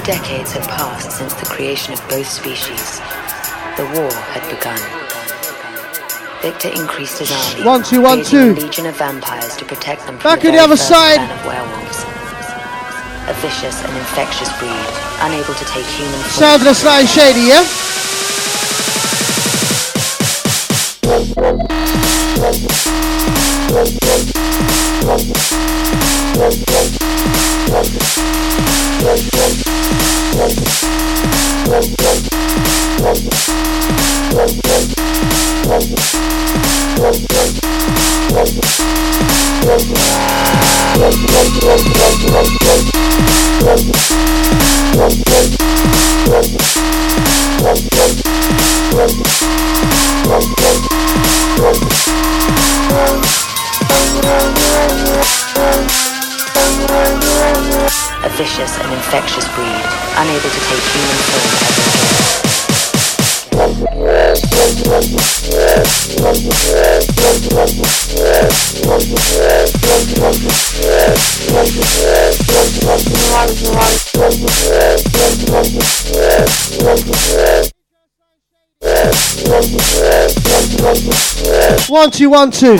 decades had passed since the creation of both species. The war had begun. Victor increased his army, 1 2 1 2. creating a legion of vampires to protect them from Back the on the very other first side. clan of werewolves. A vicious and infectious breed, unable to take human form. Sounds of the Sly and Shady, yeah? A vicious and infectious breed, unable to take human form ever again. One, two, 1 2.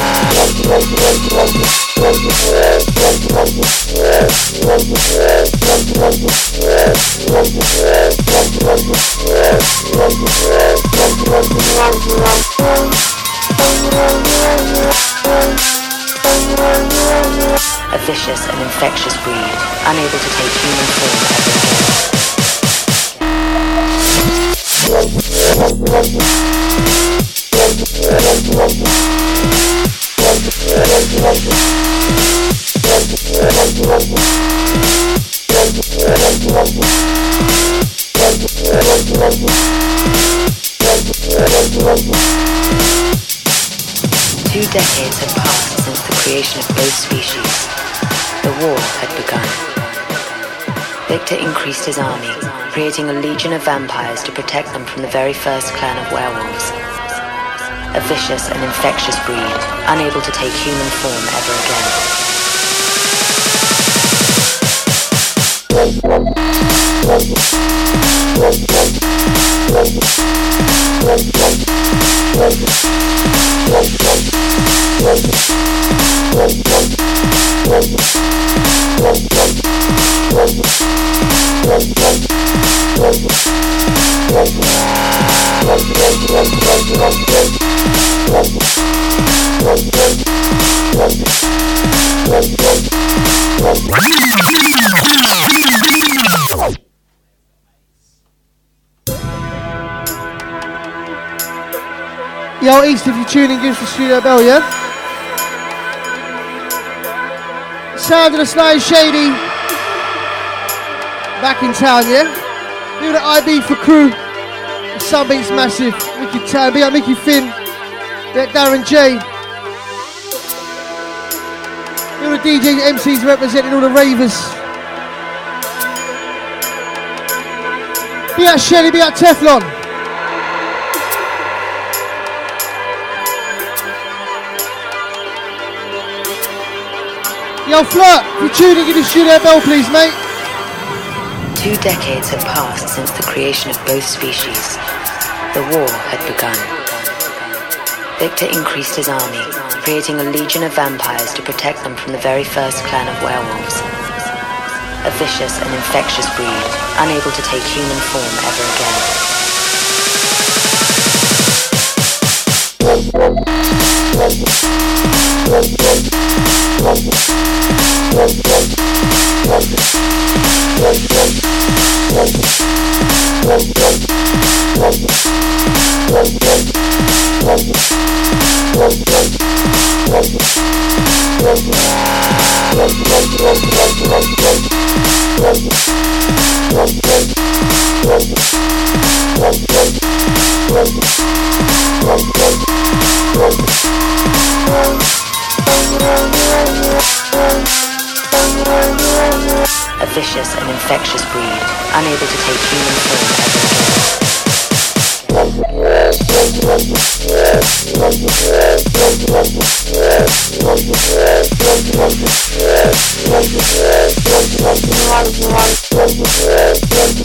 A vicious and infectious breed, unable to take human form ever Two decades had passed since the creation of both species. The war had begun. Victor increased his army, creating a legion of vampires to protect them from the very first clan of werewolves. A vicious and infectious breed, unable to take human form ever again. Yo, East, if you're tuning, give us the studio bell, yeah? Sound of the Sly and Shady. Back in town, yeah? Do the IB for crew. Sunbeat's massive. Mickey Town. Big up Mickey Finn. Big up Darren J. All the DJs, MCs representing all the ravers. Big up Shelly, big up Teflon. Yo, Flirt, if you're tuning, give the studio bell, please, mate. 2 decades had passed since the creation of both species. The war had begun. Victor increased his army, creating a legion of vampires to protect them from the very first clan of werewolves. A vicious and infectious breed, unable to take human form ever again. A vicious and infectious breed, unable to take human form ever again.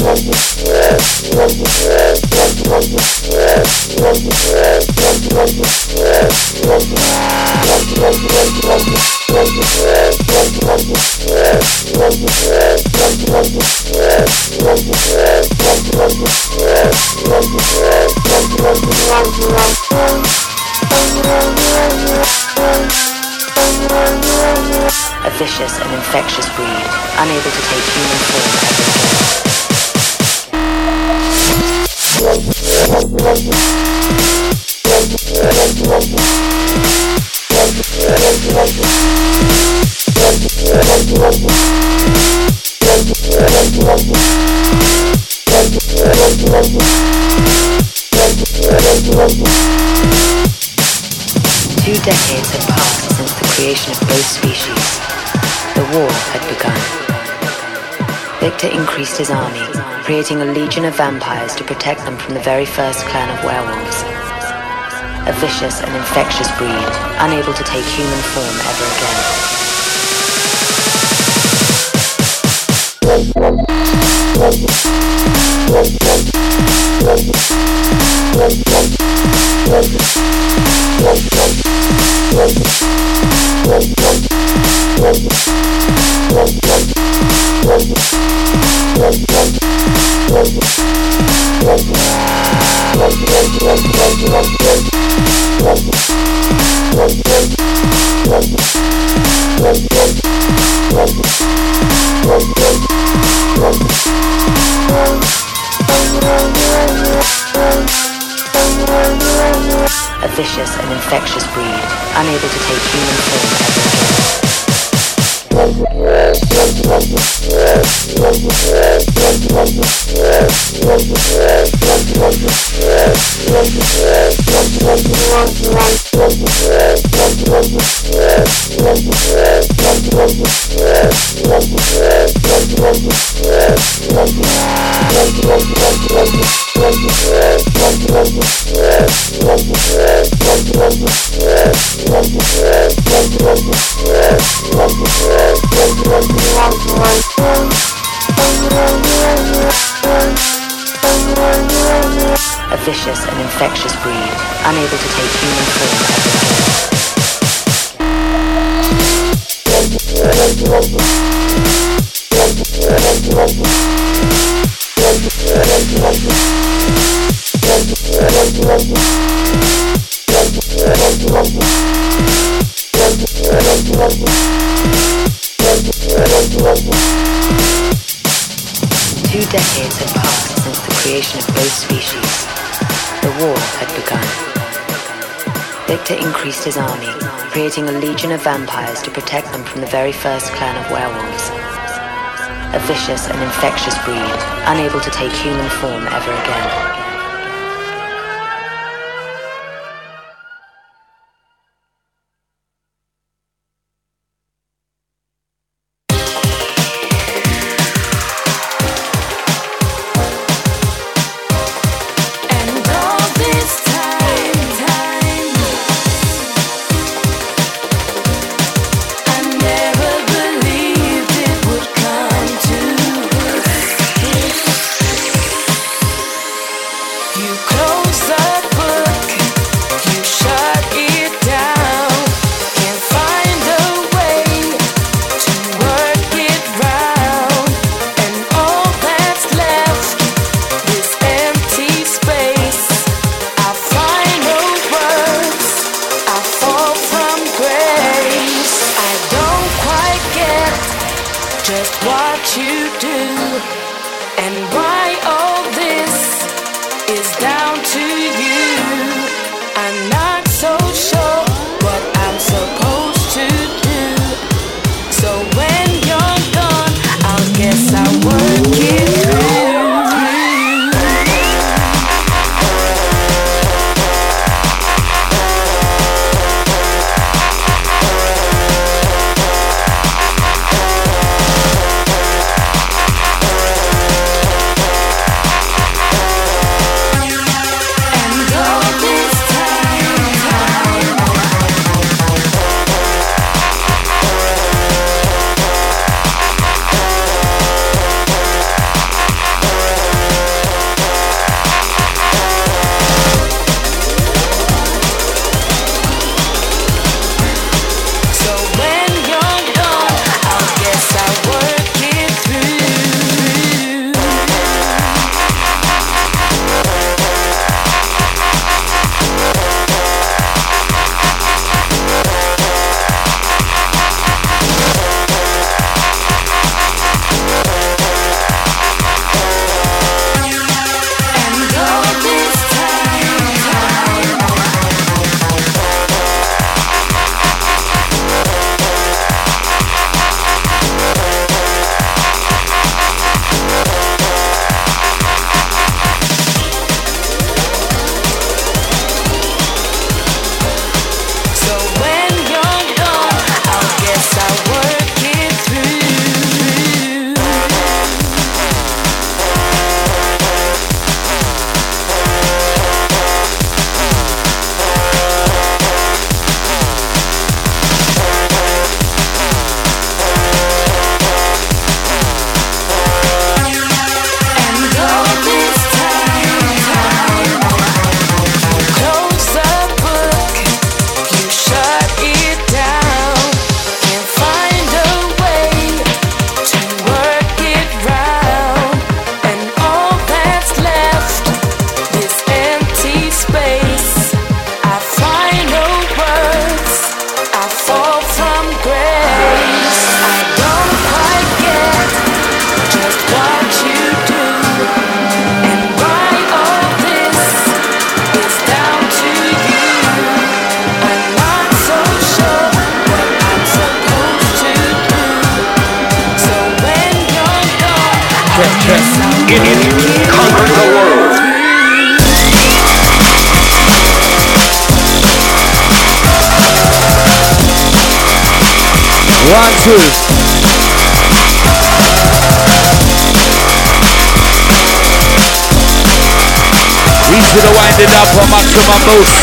A vicious and infectious breed, unable to take human form ever again. Two decades had passed since the creation of both species. The war had begun. Victor increased his army, creating a legion of vampires to protect them from the very first clan of werewolves. A vicious and infectious breed, unable to take human form ever again. A vicious and infectious breed, unable to take human form ever again. A vicious and infectious breed, unable to take human form ever again. Two decades had passed since the creation of both species. The war had begun. Victor increased his army, creating a legion of vampires to protect them from the very first clan of werewolves. A vicious and infectious breed, unable to take human form ever again. It conquered the world. 1, 2. Easy to wind it up on maximum boost.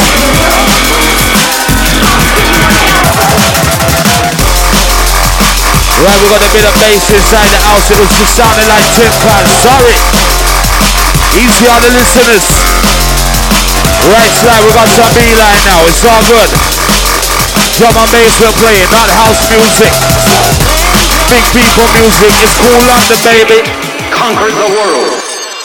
Right, we got a bit of bass inside the house. It was just sounding like tin pan. Sorry. Easy on the listeners. Right side, we got some beeline now. It's all good. Drum and bass we're playing, not house music. Big people music. It's cool London, baby. Conquered the world.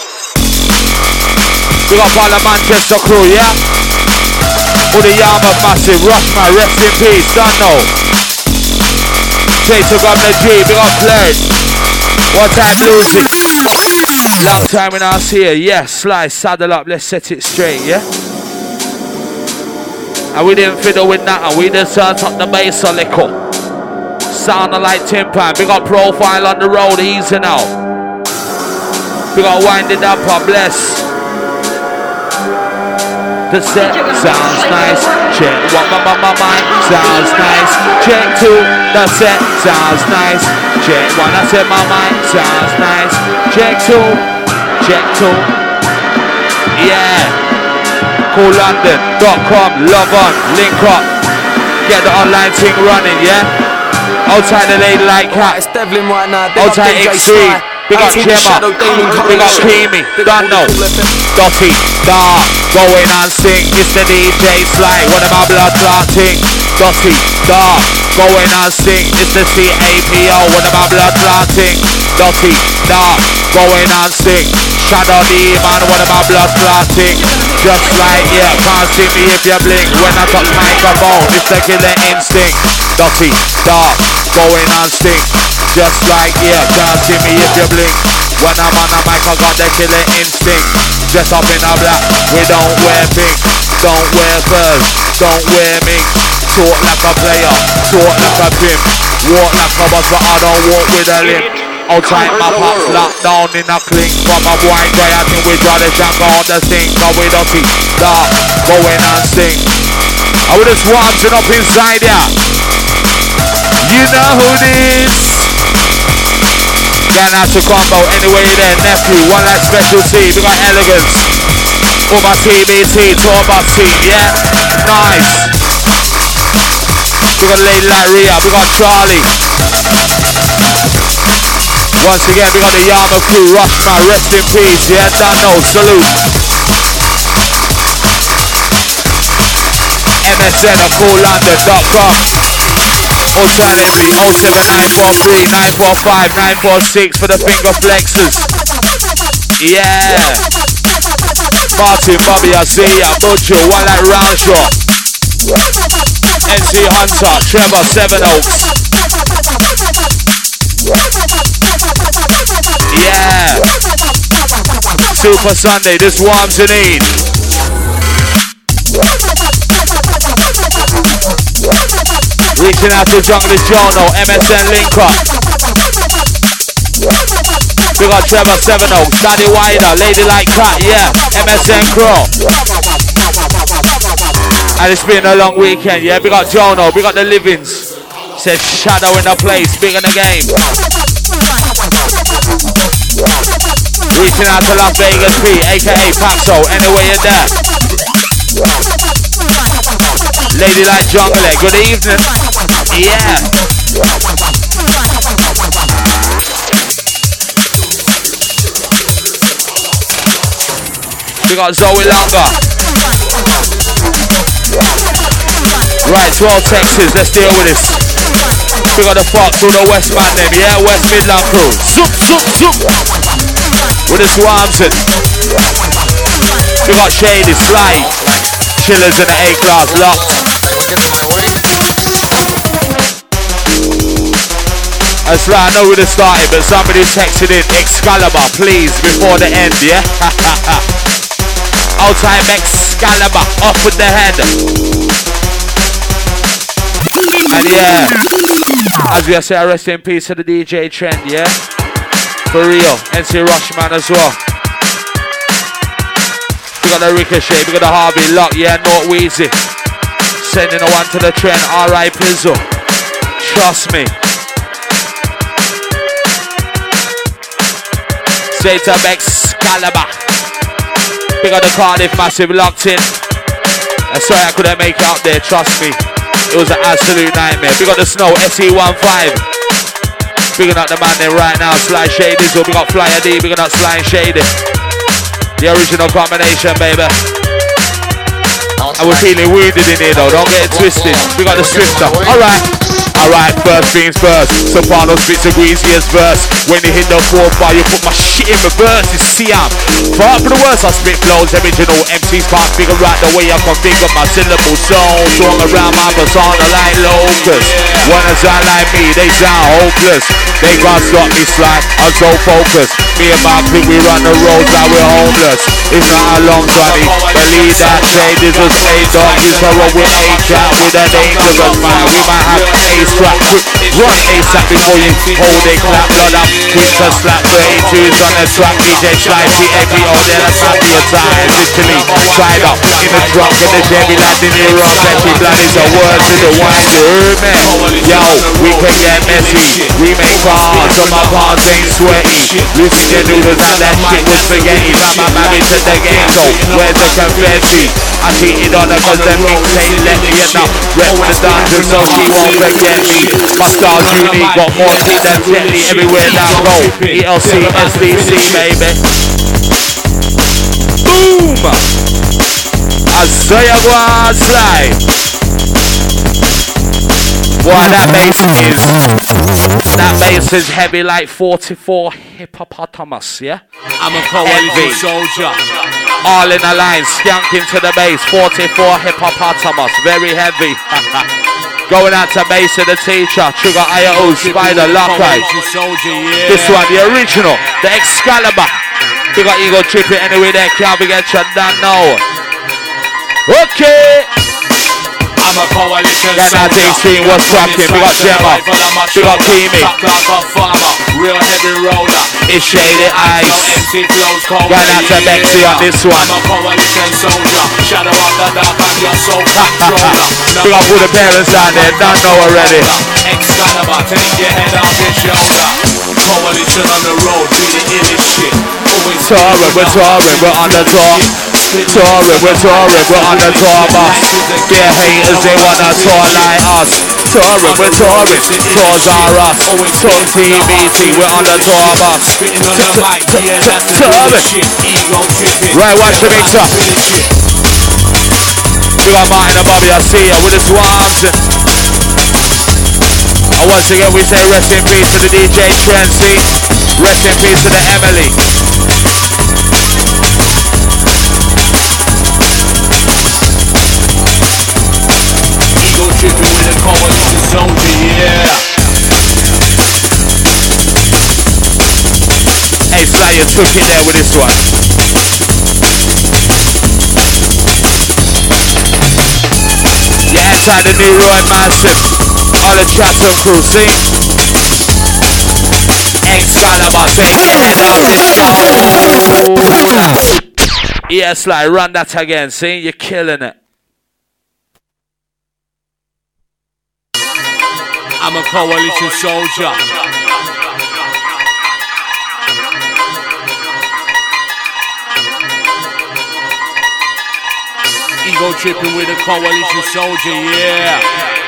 We got all the Manchester crew, yeah? All the Yarmouth massive, Rushman, rest in peace, don't know. Say to Governor G, we got played. What time music? Long time when I was here, yeah. Slice, saddle up, let's set it straight, yeah? And we didn't fiddle with nothing, we just turned up the bass a little. Sounding like tin pan, we got profile on the road, easy now. We got wind it up, bless. The set sounds nice. Check one, my mind sounds nice. Check 2. The set sounds nice. Check 1. I said my mind sounds nice. Check 2. Check 2. Yeah. CoolLondon.com. Log on. Link up. Get the online thing running. Yeah. Outside the lady like cat. It's Devlin right now. Outside X3. Big up Gemma, big up Creamy, don't know. Dotty, dark, going and sing. It's the DJ Sly, one of my blood clotting. Dotty, dark, going and sing. It's the CAPO, one of my blood clotting. Dotty, dark, going and sing. Shadow Demon, one of my blood clotting. Just like, yeah, can't see me if you blink. When I touch microphone, it's the killer instinct. Dotty, dark, going and sing. Just like, yeah, can't see me if you blink. When I'm on the mic, I got the killer instinct. Dress up in a black, we don't wear pink. Don't wear furs, don't wear mink. Talk like a player, talk like a pimp. Walk like a boss, but I don't walk with a limp. Outside my pops, locked down in a clink. From a wine guy, I think we draw the jungle on the sink. Cause we don't see dark, going and sing. I would just warming up inside ya. You know who this? Going out to combo anyway there, nephew. One like special T, we got elegance. All my TBT, tour bus team, yeah? Nice. We got a lady like Rhea, we got Charlie. Once again, we got the Yarmouth crew, Rushman, rest in peace, yeah? Dano, salute. MSN at CoolLondon.com. Alternatively, 07943 945 946 for the finger flexors. Yeah. Martin, Bobby, I see ya. Butcher, one like Roundshaw. NC Hunter, Trevor, Seven Oaks. Yeah. Super Sunday, this warms the need. Reaching out to Junglist Jono, MSN link up. We got Trevor Seven Oaks, Daddy Wider, Lady Like Cat, yeah, MSN Crow. And it's been a long weekend, yeah. We got Jono, we got the Livings. Said Shadow in the place, big in the game. Reaching out to Las Vegas P, aka Paxo, anyway you're there. Lady Like Jungle, good evening. Yeah. We got Zoe Longer. Right, 12 Texas, let's deal with this. We got the fuck through the West Man name, yeah? West Midland crew. Zoop, zoop, zoop. With the Swarmson. We got Shady, Slide. Chillers in the A-class, locked. That's right, I know we'd have started, but somebody texted in Excalibur, please, before the end, yeah? Old time Excalibur, off with the head. And yeah, as we say, rest in peace to the DJ Trend, yeah? For real. NC Rushman as well. We got the Ricochet, we got the Harvey Lock, yeah, not Wheezy. Sending a one to the trend, R.I. Pizzle. Trust me. Zeta Excalibur. We got the Cardiff Massive locked in. I'm sorry I couldn't make it up there, trust me. It was an absolute nightmare. We got the Snow SE15. Bigging up the man there right now, Sly Shady. So we got Flyer D, bigging up Sly and Shady. The original combination, baby. And we're feeling wounded in here though, don't get it twisted. We got the Swifter. Alright, first things first. Soprano spits a greasiest verse. When you hit the 4-bar, you put my shit in reverse. It's Siam. Far for the worst, I spit flows. Original MCs can't figure out the way I configure my syllable zone. Swung around my persona like locust. When I sound like me, they sound hopeless. They can't stop me, Sly. I'm so focused. Me and my clique, we run the roads like we're homeless. It's not a long journey. Believe that trade is a slave dog. You sorrow with A-Trap with an dangerous man. We might have A-Strap. Run A-Strap before you hold a clap. Blood up, quick to slap. 32's on the track. DJ Sly, CAPO, they're the happier times. Literally, tied up in the trunk of the Chevy landing in rock. Petty blood is a word to the wine. You heard me? Yo, we can get messy. We make cars, so my palms ain't sweaty. Listen to noodles and that shit was spaghetti. Got my mammy to the game, so where's the confetti? I cheated on her cause them mix ain't let me enough. Rep the dungeon so she won't forget me. My style's unique, got more teeth than Tetley everywhere that I go. ELC, SDC, baby. Boom! Isaiah go on slide. Boy, that bass is heavy like 44 hippopotamus, yeah? I'm a coalition soldier. All in a line, skanking to the bass, 44 hippopotamus, very heavy. Going out to bass of the teacher, Trigger IO, Spider, Lockeye. This one, the original, the Excalibur. We got Ego Tripping anyway there, can't forget you done now. Okay. I'm a coalition soldier. That was cracking. We got Gemma. We got Kimi. Real heavy roller. It's Shady Ice. Going out to Bexy on this one. I'm a coalition soldier. Shadow of the dark, I'm your soul controller. We got all the parents down there, don't know already. Excalibur, take your head off your shoulder. Coalition on the road, be the illest shit. Touring, we're on the top. Touring, we're on the tour bus. They're haters, they wanna tour like us. Touring, tours are us. Talk TBT, we're on the tour bus. Touring. Right, watch the mixer. We got Martin and Bobby, I see ya with the swabs. And once again, we say rest in peace to the DJ Trency. Rest in peace to the Emily. Tripping with a coalition soldier, yeah. Hey, Sly, you took it there with this one. Yeah, inside the new Roy Massive. All the Chatham crew, see? Excalibur, take your head off this soul. Yeah, Sly, run that again, see? You're killing it. I'm a coalition soldier. Ego tripping with a coalition soldier, yeah.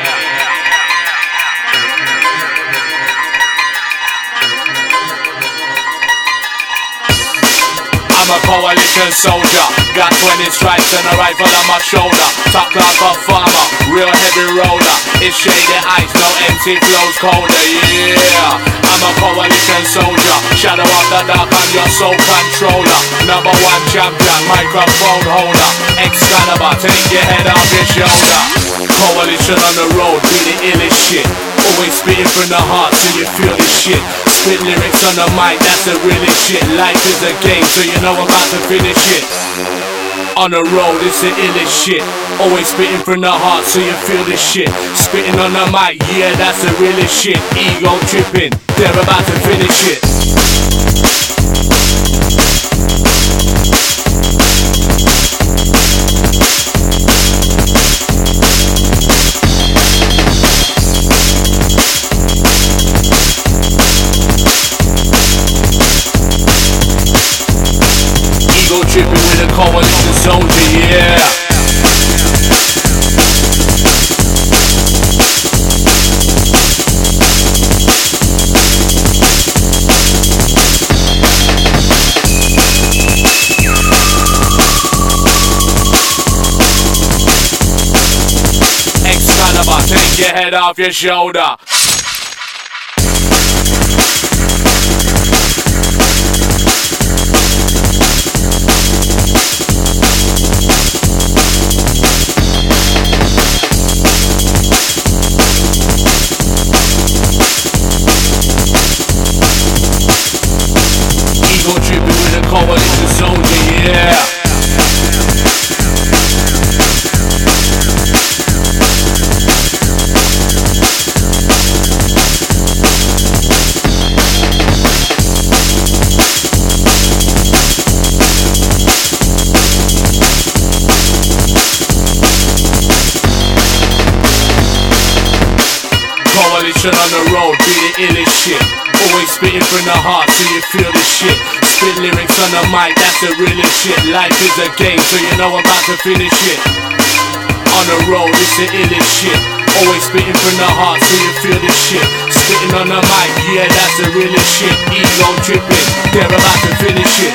I'm a coalition soldier. Got 20 stripes and a rifle on my shoulder. Top class of farmer, real heavy roller. It's Shady Ice, no MC flows colder, yeah. I'm a coalition soldier. Shadow of the dark, I'm your soul controller. Number one champion, microphone holder. Excalibur, take your head off your shoulder. Coalition on the road, be the illest shit. Always spitting from the heart so you feel this shit. Spit lyrics on the mic, that's the realest shit. Life is a game, so you know I'm about to finish it. On the road, it's the illest shit. Always spitting from the heart so you feel this shit. Spitting on the mic, yeah, that's the realest shit. Ego tripping, they're about to finish it. Ego tripping with a coalition soldier, yeah. Take your head off your shoulder. Ego tripping with a coalition soldier, yeah. Coalition on the road, be the illest shit. Always spitting from the heart so you feel the shit. Spit lyrics on the mic, that's the realest shit. Life is a game, so you know I'm about to finish it. On the road, it's the illest shit. Always spitting from the heart so you feel the shit. Spitting on the mic, yeah, that's the realest shit. Ego tripping, they're about to finish it.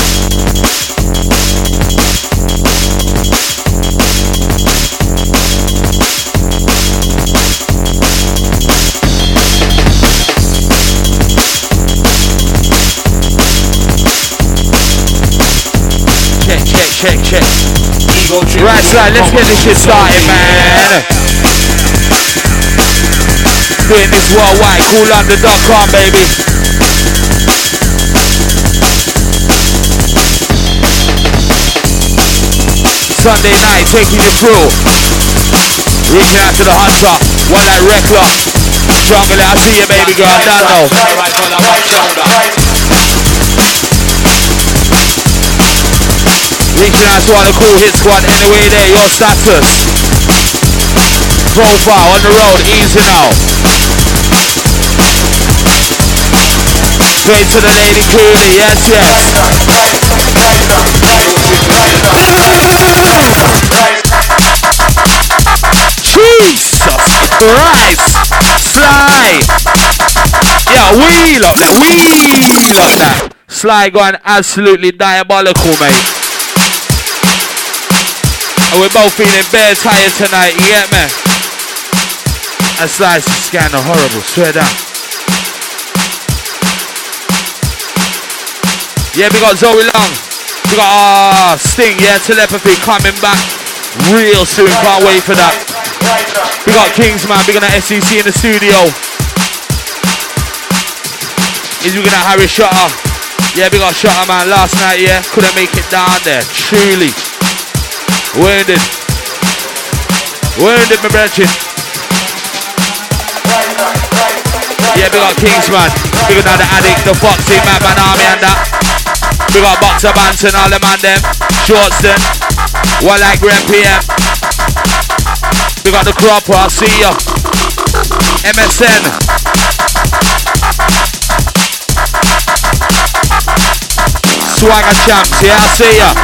Check. Right, so let's get this shit started, man. Doing this worldwide, CoolLondon.com, baby. Sunday night, taking you through. Reaching out to the hunter, one like Reckler. Jungle, I see you, baby girl, down low. Reaching out to all the cool hit squad, anyway there, your status. Profile on the road, easy now. Straight to the lady coolie, yes. Jesus Christ, Sly. Yeah, wheel up that. Sly going absolutely diabolical, mate. And we're both feeling bare tired tonight, you get me? And Slice is kind of horrible, swear down. Yeah, we got Zoe Long. We got Sting, yeah, Telepathy coming back real soon, can't wait for that. We got Kingsman, we got SEC in the studio. Is we gonna Harry Shutter? Yeah, we got Shutter, man, last night, yeah, couldn't make it down there, truly. Wounded, my brethren. Yeah, we got Kingsman, we got the Addict, the Foxy, Madman Army and that. We got Boxer Banton, all the man them. Shortston, one like Grand PM. We got the Cropper, I see ya. MSN. Swagger Champs, yeah, I see ya.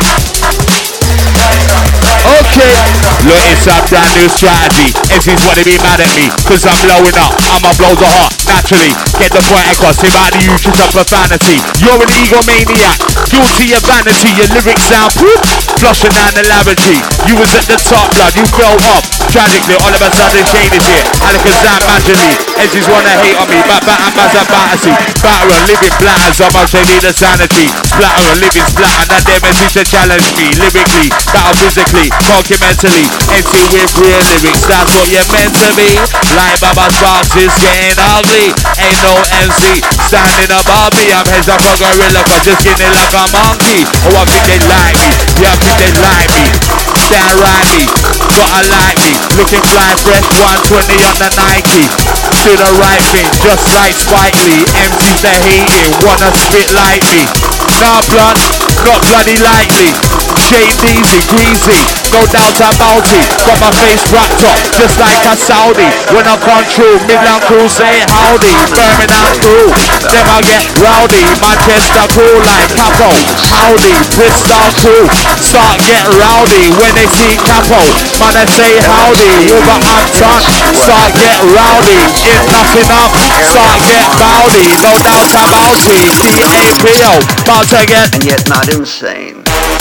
Okay, look, it's a brand new strategy. MCs wanna be mad at me, cause I'm blowing up. I'ma blow the heart, naturally. Get the point across, him out the uses of profanity. You're an egomaniac, guilty of vanity. Your lyrics sound proof, flushing down the lavatory. You was at the top, blood, you fell off. Tragically, all of a sudden Shady's here. Alakazam magically. Edges wanna hate on me, but and as a fantasy. Batter and living blatters, I'm they need a sanity. Splatter and living splatter, and their message to challenge me. Lyrically, battle physically, talking mentally. MC with real lyrics, that's what you're meant to be. Like Baba Sparks is getting ugly. Ain't no MC standing above me. I'm heads up a gorilla, but just getting like a monkey. Oh, I think they like me. Yeah, I think they like me. Stand right me, gotta like me. Looking fly fresh, 120 on the Nike. Do the right thing, just like Spike Lee. MC's the hating, wanna spit like me. Nah blood, not bloody likely. Shade easy, greasy, no doubt about it. Got my face wrapped up, just like a Saudi. When I come through, Midland crew say howdy. Birmingham crew, them I get rowdy. Manchester crew like Capo, howdy. Bristol crew, start get rowdy. When they see Capo, man I say howdy. Wolverhampton, start get rowdy. If nothing up, start get bowdy. No doubt about it. CAPO, about to get And yet not insane.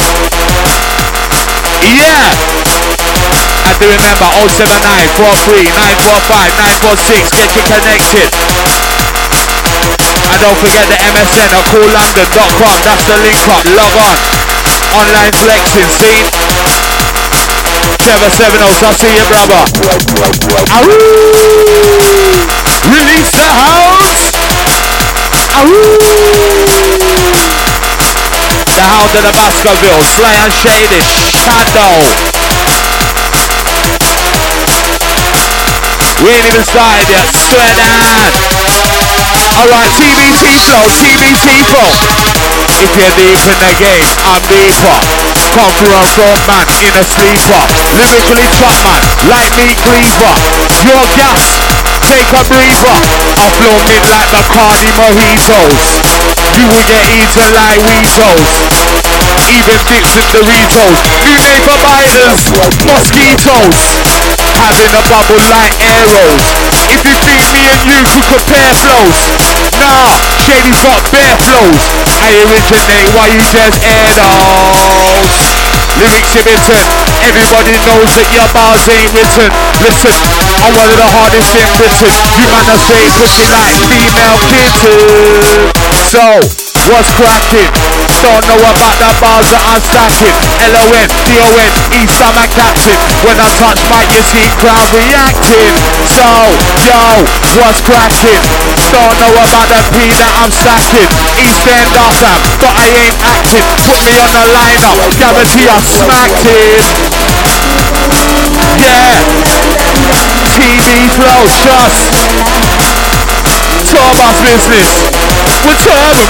yeah! I do remember 079 43 945 946. Get you connected. And don't forget the MSN at coollondon.com. That's the link up. Log on. Online flexing, see? 770, I see you, brother. Ahoo! Release the house! Ahoo! The Hound of the Baskerville, Sly and Shady, Pando. We ain't even started yet, swear down. Alright, TBT flow, TBT flow. If you're deep in the game, I'm deeper. Conqueror front man in a sleeper. Lyrically top man, like me cleaver. Your gas, take a breather. I'll flow mid like Bacardi mojitos. You will get eaten like Weetos. Even dips and Doritos. New name for biters, mosquitoes. Having a bubble like arrows. If you think me and you could compare flows, nah, Shady's got bare flows. I originate while you just air those. Lyrics are written, everybody knows that your bars ain't written. Listen, I'm one of the hardest in Britain. You man are say pussy like female kitten. So, what's cracking? Don't know about the bars that I'm stacking. LON, DON, East Summer Captain. When I touch mic, you see crowd reacting. So, yo, what's cracking? Don't know about the P that I'm stacking. East End Artham, but I ain't acting. Put me on the lineup, guarantee I smacked it. Yeah, TV flow, trust. Thomas business. We're turning,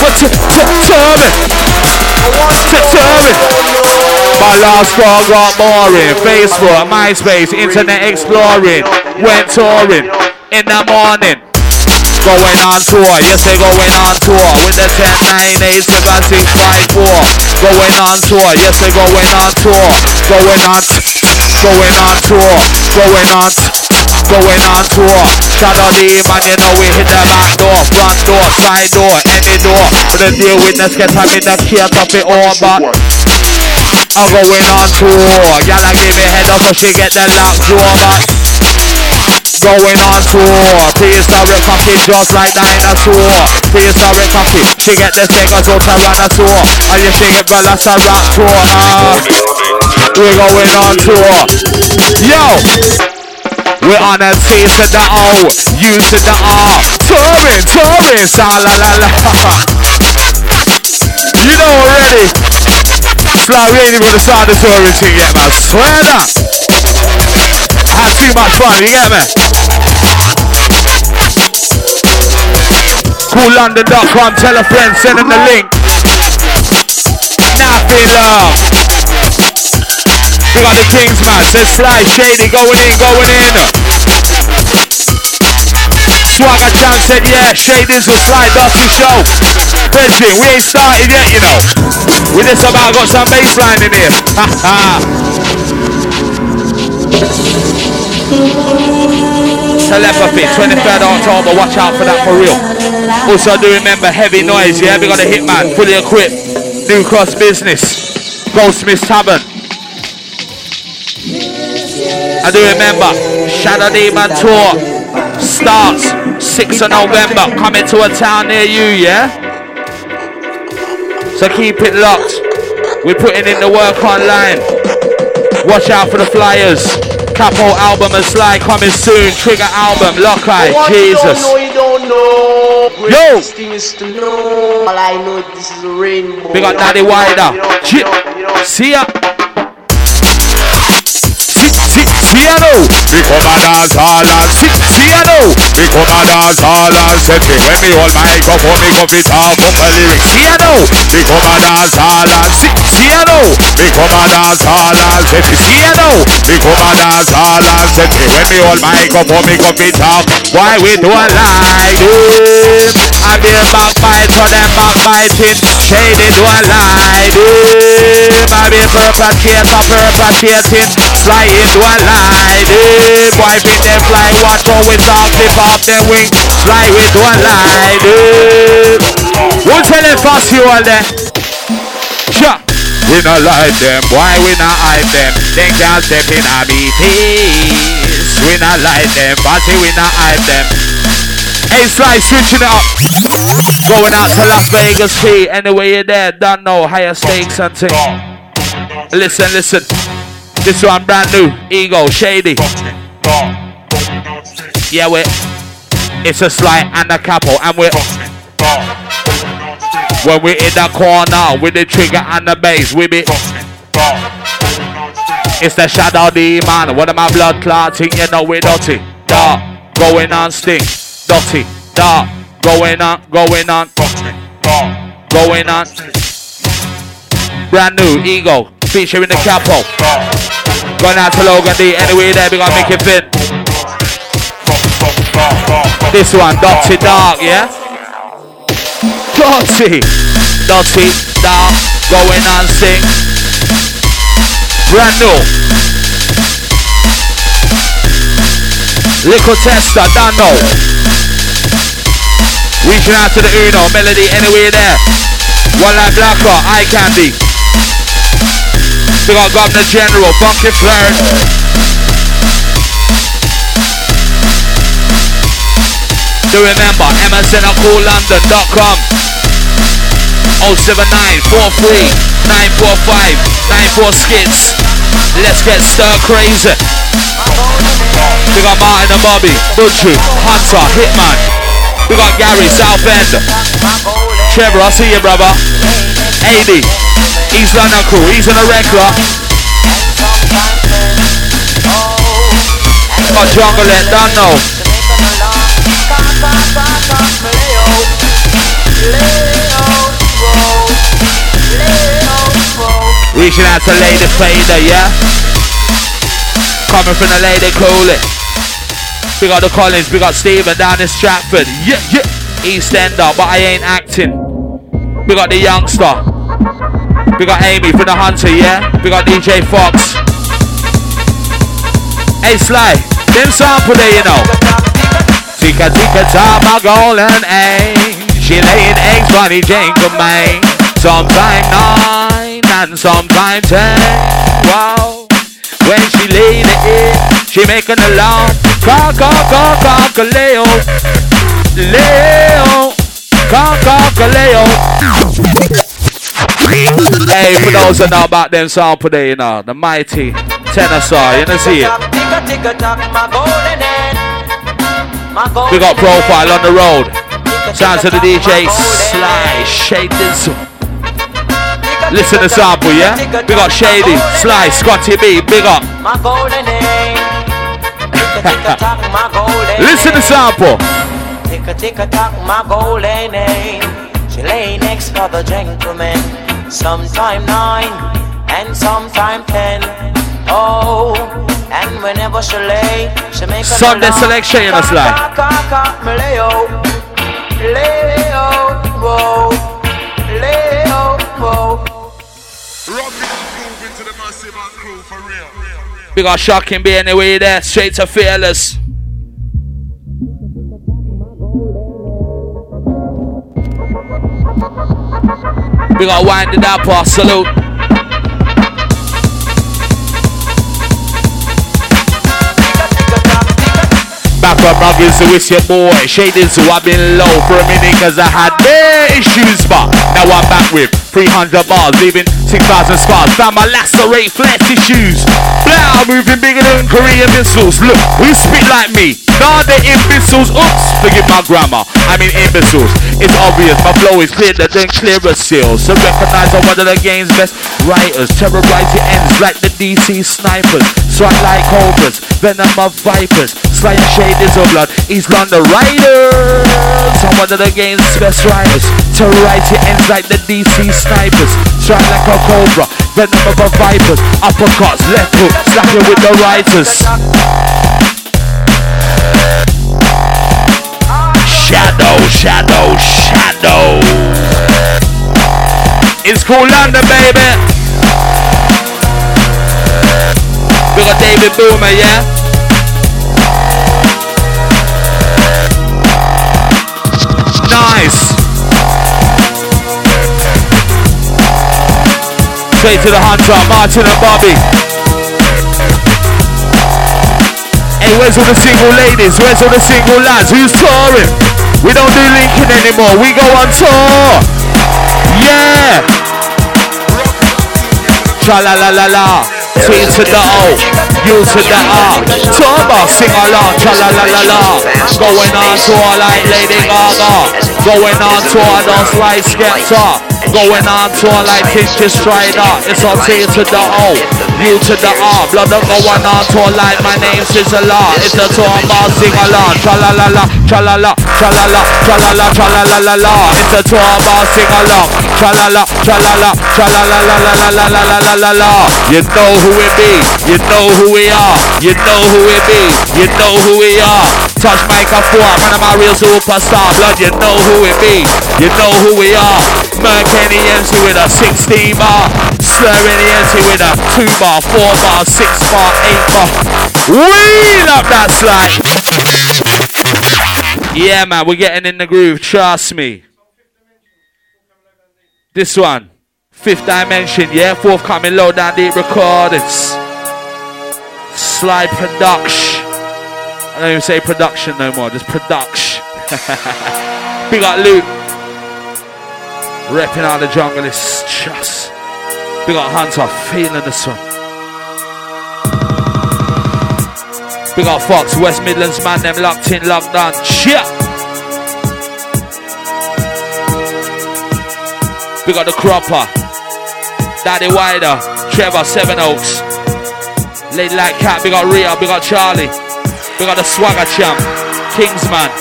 turning. My last song got boring. Facebook, MySpace, internet exploring. Went touring in the morning. Going on tour, yes they going on tour. With the 10-9-8-7-6-5-4. Going on tour, yes they going on tour. Going on tour. Going on tour. Shadow the man, you know we hit the back door, front door, side door, any door. But the deal witness get having the key off it all, but I'm going on tour. Y'all give me head up so she get the lock door, but going on tour. Prehistoric cocky just like dinosaur. Prehistoric cocky, she get the stickers out Tyrannosaur. And you think it well that's a rap tour, we're going on tour. Yo! We're on a T to the O, U to the R. Touring, sa la la la. You know already. Fly, we ain't even gonna start the touring thing yet, man. Swear that. I had too much fun, you get me? Coollondon.com, tell a friend, send them the link. Nappy love. We got the Kings, man. Says Sly, Shady, going in. Swagger Chan said, yeah, Shady's a Sly Dusty show. Bridget, we ain't started yet, you know. We just about got some bassline in here. Telepathy, 23rd October, watch out for that for real. Also do remember Heavy Noise, yeah, we got a Hitman, fully equipped. New Cross Business, Goldsmith's Tavern. I I do remember Shadow Demon Tour starts 6th of November, coming to a town near you, yeah? So keep it locked. We're putting in the work online. Watch out for the flyers. Capo album and Sly coming soon. Trigger album, Lockeye, Jesus. You don't know. Yo! Thing is to know. All I know this is a rainbow. We got Daddy Wider. See ya. See ya now. We come and dance all and See ya now. we come and dance all and set it. When me hold microphone, me go fit talk up a lyric. See ya now. We come and dance all and See ya now. we come and dance all and set it. See ya now. We come and dance all and set it. When me hold microphone, me go fit talk. Why we do a lie, dude? I be a backbite for them backbiting. Shady do a lie, dude. I be perpetrating. Flying do a lie, dude. Why be them fly? Watch how we talk, flip off them wing. Fly we do a lie, dude. Won't tell it fast you all there. Sure. We not like them. Why we not hide them? They can't step in our BTs. We not like them, but we not hide them. Hey Sly, switching it up. Going out to Las Vegas, P. Anyway you're there, don't know, higher stakes and things. Listen. This one brand new. Ego, Shady. Yeah, it's a Sly and a Capo, and when we in the corner with the trigger and the bass, we be. It's the Shadow Demon. One of my blood clotting, you know we dirty. Dark, going on sting. Dirty, dark, going on. Brand new, Ego, featuring the Capo. Going out to Logan D, anyway there, we gotta make it fit. This one, Dirty Dark, yeah? Dirty, dark, going on sing. Brand new. Little Tester, don't know. Reaching out to the Uno, Melody, anyway there. One like Blacker, Eye Candy. We got Governor General, Funky Flirt. Do remember, MSNCallLondon.com 079-43-945-94 Let's get stir crazy. We got Martin and Bobby, Butchie, Hunter, Hitman. We got Gary, Southend. Trevor, I see you, brother. AD, East London crew, he's in a regular. Got Jungle Let, don't know. Reaching out to Lady Fader, yeah? Coming from the Lady Cooley. We got the Collins, we got Steven down in Stratford. Yeah. East Ender, but I ain't acting. We got the Youngster. We got Amy from the Hunter, yeah? We got DJ Fox. Hey Sly, them sample there, you know. Tika top my golden egg. She laying eggs, funny Jane Maine. Sometime 9 and sometime 10. Wow. When she lay the egg, she making a loud Leo. Hey, for those that know about them sample there, you know, the mighty tenor saw, you know, see it. We got Profile on the road. Sounds to the DJ Sly, Shade Dizzle. Listen to sample, yeah? We got Shady, Sly, Scotty B, big up. Listen to sample. Tick-a-tick-a-tock, my golden name. She lay next to the gentleman. Sometime 9 and sometime 10. Oh, and whenever she lay, she make a Sunday selection, you know, Sly. We got Shocking B anyway there, straight to Fearless. We got Wind It Up, salute. from Ruggles to it's your boy Shading, so I've been low for a minute cause I had their issues, but now I'm back with 300 bars, leaving 6,000 scars. Found my lacerate flesh tissues. Blah, moving bigger than Korean missiles. Look, we spit like me. Nah, they imbeciles. Oops, forgive my grammar. I mean imbeciles. It's obvious, my flow is clearer than clearer seals. So recognize I'm one of the game's best writers. Terrorize your ends like the DC snipers. Strike like cobras, venom of vipers. Sly and shaders of blood, East London riders. I'm one of the game's best writers. Terrorize your ends like the DC snipers. Strike like a cobra, venom of a vipers. Uppercuts, left hook, slapping with the writers. Shadow, shadow, shadow. It's called London, baby. We got David Boomer, yeah? Nice. Straight to the hunter, Martin and Bobby. Hey, where's all the single ladies? Where's all the single lads? Who's touring? We don't do linking anymore. We go on tour. Yeah. Cha la la la la. T to the O, U to the R. Turbo, sing along. Cha la la la la. Going on tour like Lady Gaga. Going on tour, don't like Skepta. Going on tour like Tinky Strider. It's all T to the O, U to the R. Blood don't go on tour like my name's Sizzler. It's the tour bar, sing along. Cha la la la, cha la la, cha la la, cha la la, cha la la la la. It's the tour bar, sing along. Cha la la, cha la la, cha la la la la la la la la la la. You know who it be, you know who we are. You know who it be, you know who we are. Touch microphone, man, I'm a real superstar. Blood, you know who it be, you know who we are. Merc any MC with a 16 bar. Slur any MC with a 2 bar, 4 bar, 6 bar, 8 bar. We love that slide. Yeah, man, we're getting in the groove, trust me. This one, Fifth Dimension, yeah, forthcoming Low Down Deep recordings. Slide production. I don't even say production no more, just production. Big up Luke. Repping out the jungle is just. Big up Hunter, feeling this one. Big up Fox, West Midlands man, them locked in, locked down. Cheer. Big up the Cropper, Daddy Wider, Trevor, Seven Oaks. Lady Like Cat, big up Rhea, big up Charlie. Big up the Swagger Champ, Kingsman.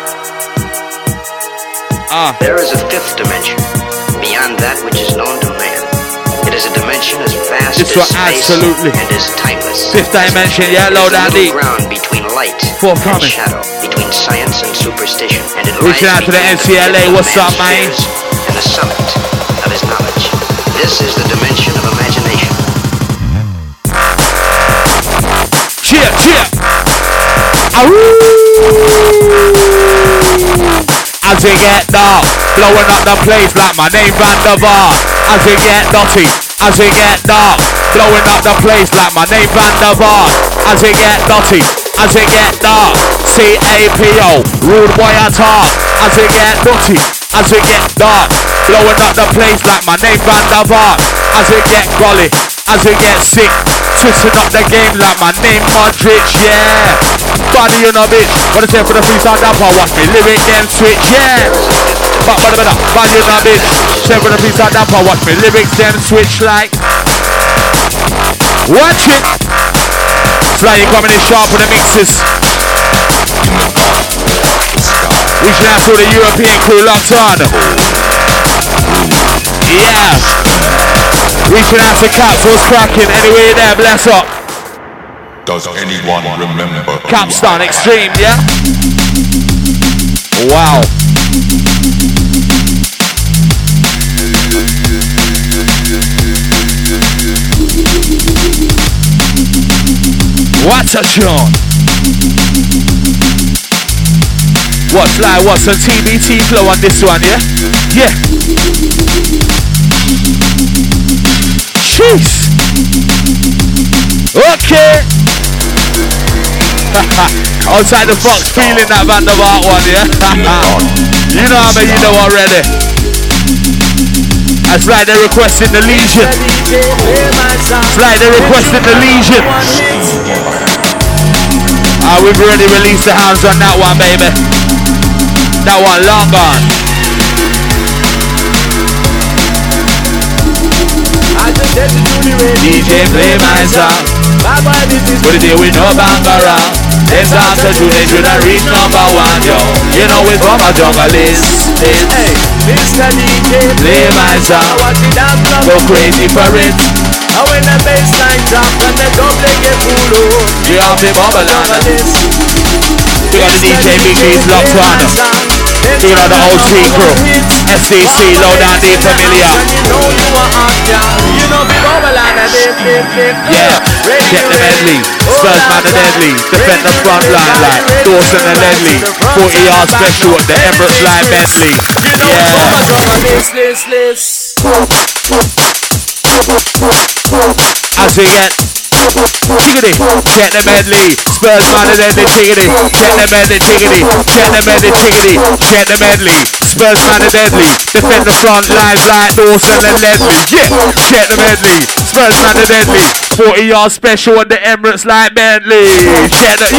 There is a fifth dimension, beyond that which is known to man. It is a dimension as vast as space absolutely. And as timeless. Fifth dimension, yeah, Low Down Deep. Ground between light and shadow, between science and superstition. And it reaching out to the NCLA, what's up, man? And the summit of his knowledge. This is the dimension of imagination. Cheer, cheer. As we get dark, blowing up the place like my name Van der Vaart. As we get dirty, as we get dark, blowing up the place like my name Van der Vaart. As we get dirty, as we get dark, CAPO, rude boy I talk. As we get dirty, as we get dark, blowing up the place like my name Van der Vaart. As we get golly, as we get sick, twisting up the game like my name Modric, yeah. Body in a bitch, what I say for the freestyle damper, watch me lyric them switch, yeah. Body in a bitch, say for the freestyle damper, watch me lyrics them switch like. Watch it. Sly coming in sharp with the mixes. Reaching out to the European crew locked on. Yeah. Reaching out to Caps, what's cracking? Anyway there, bless up. Does anyone remember? Capstan Extreme, yeah? Wow. What a tune. What's like, what's a TBT flow on this one, yeah? Yeah. Jeez. Okay. Outside the Fox, feeling that Van der Vaart one, yeah? You know how you know already. That's like they're requesting the Legion. It's like they're requesting the Legion. We've already released the hands on that one, baby. That one long gone. DJ play my song. What it do with no bang around? Them dancers do they should have reached number one, yo. You know it's from a jungle list. Hey, Mr. DJ play my song. Go crazy for it. And when the bassline drop and the double get full on, you have the bubble on the list. We got the DJ Big D's locked on. We got the old T crew, SDC, low down D familiar. Yeah, get the medley, Spurs man the deadly, defend the front line like Dawson and Ledley, 40 yard special at the Emirates line Bentley. Yeah. As we get chickadee, check the medley, Spurs man the deadly chickadee, check the medley chickadee, check the medley chickadee, check the medley, Spurs man the deadly, defend the front lines like Dawson and Ledley. Yeah, check the medley, Spurs man the deadly, 40 yard special at the Emirates like Bentley. Check the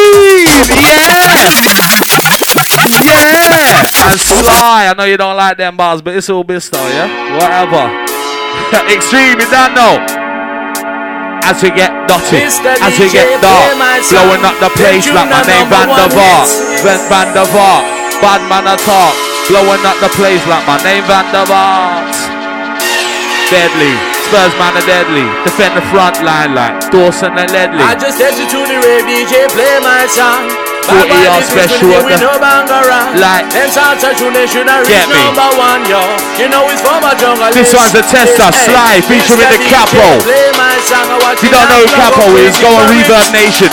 yeah, and Sly. I know you don't like them bars, but it's all biz though, yeah? Whatever. Extreme, you don't know. As we get dotty, as we get dark, blowing up the place like my name Van der Vaart. Van der Vaart, bad man attack, blowing up the place like my name Van der Vaart. Deadly, Spurs man are deadly, defend the front line like Dawson and Ledley. I just said to the rave DJ play my song. 40 yard special at the like, get me. This one's a tester, Sly, featuring the Capo. If you don't know who Capo is, go on Reverb Nation.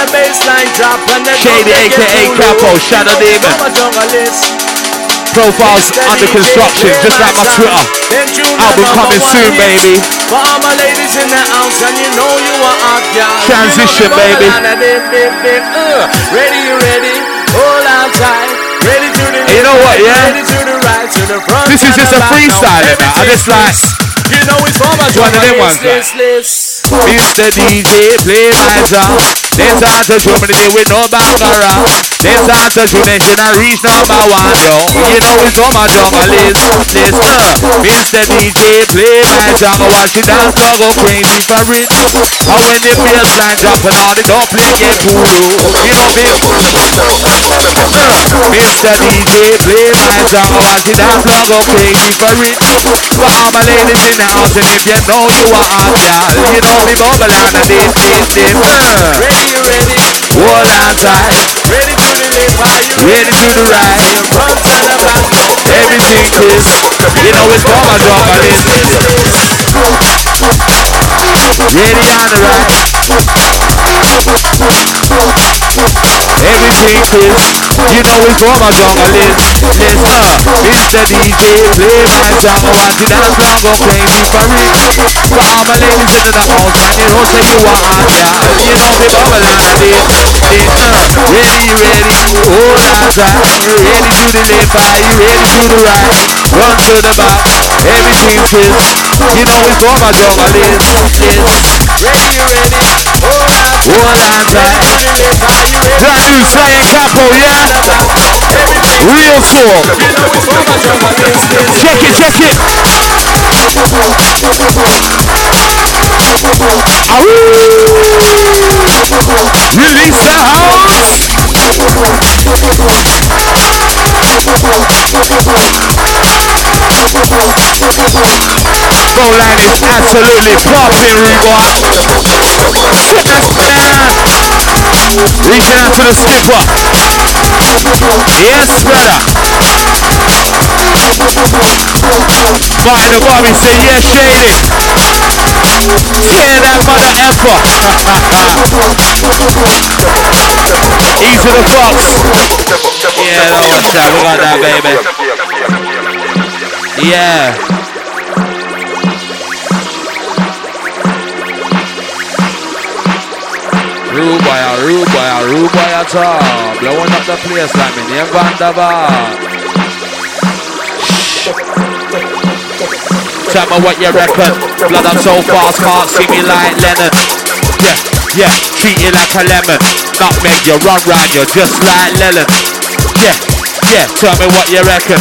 Shady aka Capo, Shadow Demon. Profiles under construction, just like my Twitter. Album coming soon, baby. Transition, baby. You know what, yeah? This is just a freestyle, I just like one of them ones, like Mr. DJ, play my song. This answer to me with no back around. This answer to nation I reach number one, yo. You know it's on my jungle list. Mr. DJ, play my song. Watch it dance, go crazy for it. And when the bassline drop and all the dumpling get cool, you know me. Mr. DJ, play my song. Watch it dance, go crazy for it. For all my ladies in the house, and if you know you are hot, y'all, you know me bubble and this. Ready, hold on tight. Ready to the left, ready to the right. Front and the back, everything crisp. You know it's for my jungle list. Ready on the right. Everything crisp. You know it's for my jungle list. Mr. DJ, play my song. I want to dance long, go crazy for it. For all my ladies in the house, and you know say you are hot, yeah. You know me bubble and this. Ready, hold on tight. Ready to the left, are you ready to the right? Run to the back, everything crisp. You know it's for my jungle list. Ready, hold on tight. Brand new Sly and Capo, yeah? Real talk. Check it. Release the house. Phone line is absolutely popping, Reebok. Reaching out to the skipper. Yes, brother. Martin the Bobby say, yeah, shady. Tear that mother effer. Easy the Fox. Yeah, that was that. We got that, baby. Yeah. Rude boy at all. Blowing up the place like me name Vanderbilt. Tell me what you reckon. Blood up so fast, can't see me like Lennon. Yeah, treat you like a lemon. Nutmeg, you run round, you're just like Lennon. Yeah, tell me what you reckon.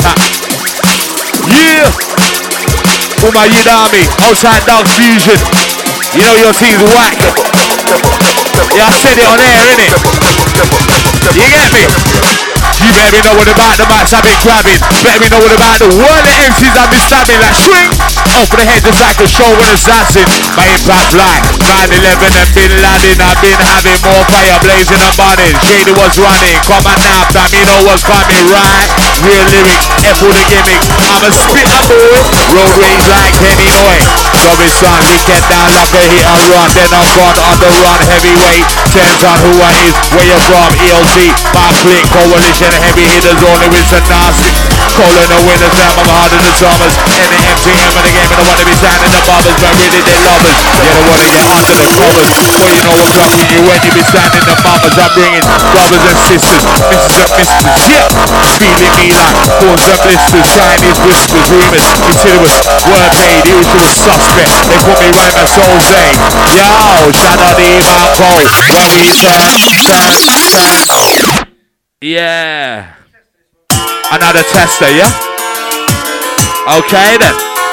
Yeah! Uma Yidami, outside Dark Fusion. You know your team's whack. Yeah, I said it on air, innit? You get me? You better be knowing about the mics I've been grabbing. Better be knowing about the world of MCs I've been stabbing. Like swing off the head just like a show with assassin. My impact like 9/11 and Bin Laden. I've been having more fire blazing and burning. Shady was running, come and nap time, you know what's coming, right? Real lyrics, F all the gimmicks. I'm a spitter boy, road rage like Kenny Noy. Sorry son, we get down like a hit and run. Then I'm gone on the run, heavyweight. Turns on who I is, where you from, ELT. My click, coalition, heavy hitters, only with some nasty. Calling the winners, now I'm harder than summers. In the MTM of the game, and I want to be standing the bobbers, but really they lovers. You don't want to get under the covers. Well, you know what's up with you when you be standing the mamas. I'm bringing brothers and sisters, misses and misters, yeah. Feeling me like horns and blisters, Chinese whispers, rumors, insidious, word made, usual suspect. They put me where my soul say, yo, shadow the Marco, when we turn. Yeah. Another tester, yeah? Okay then.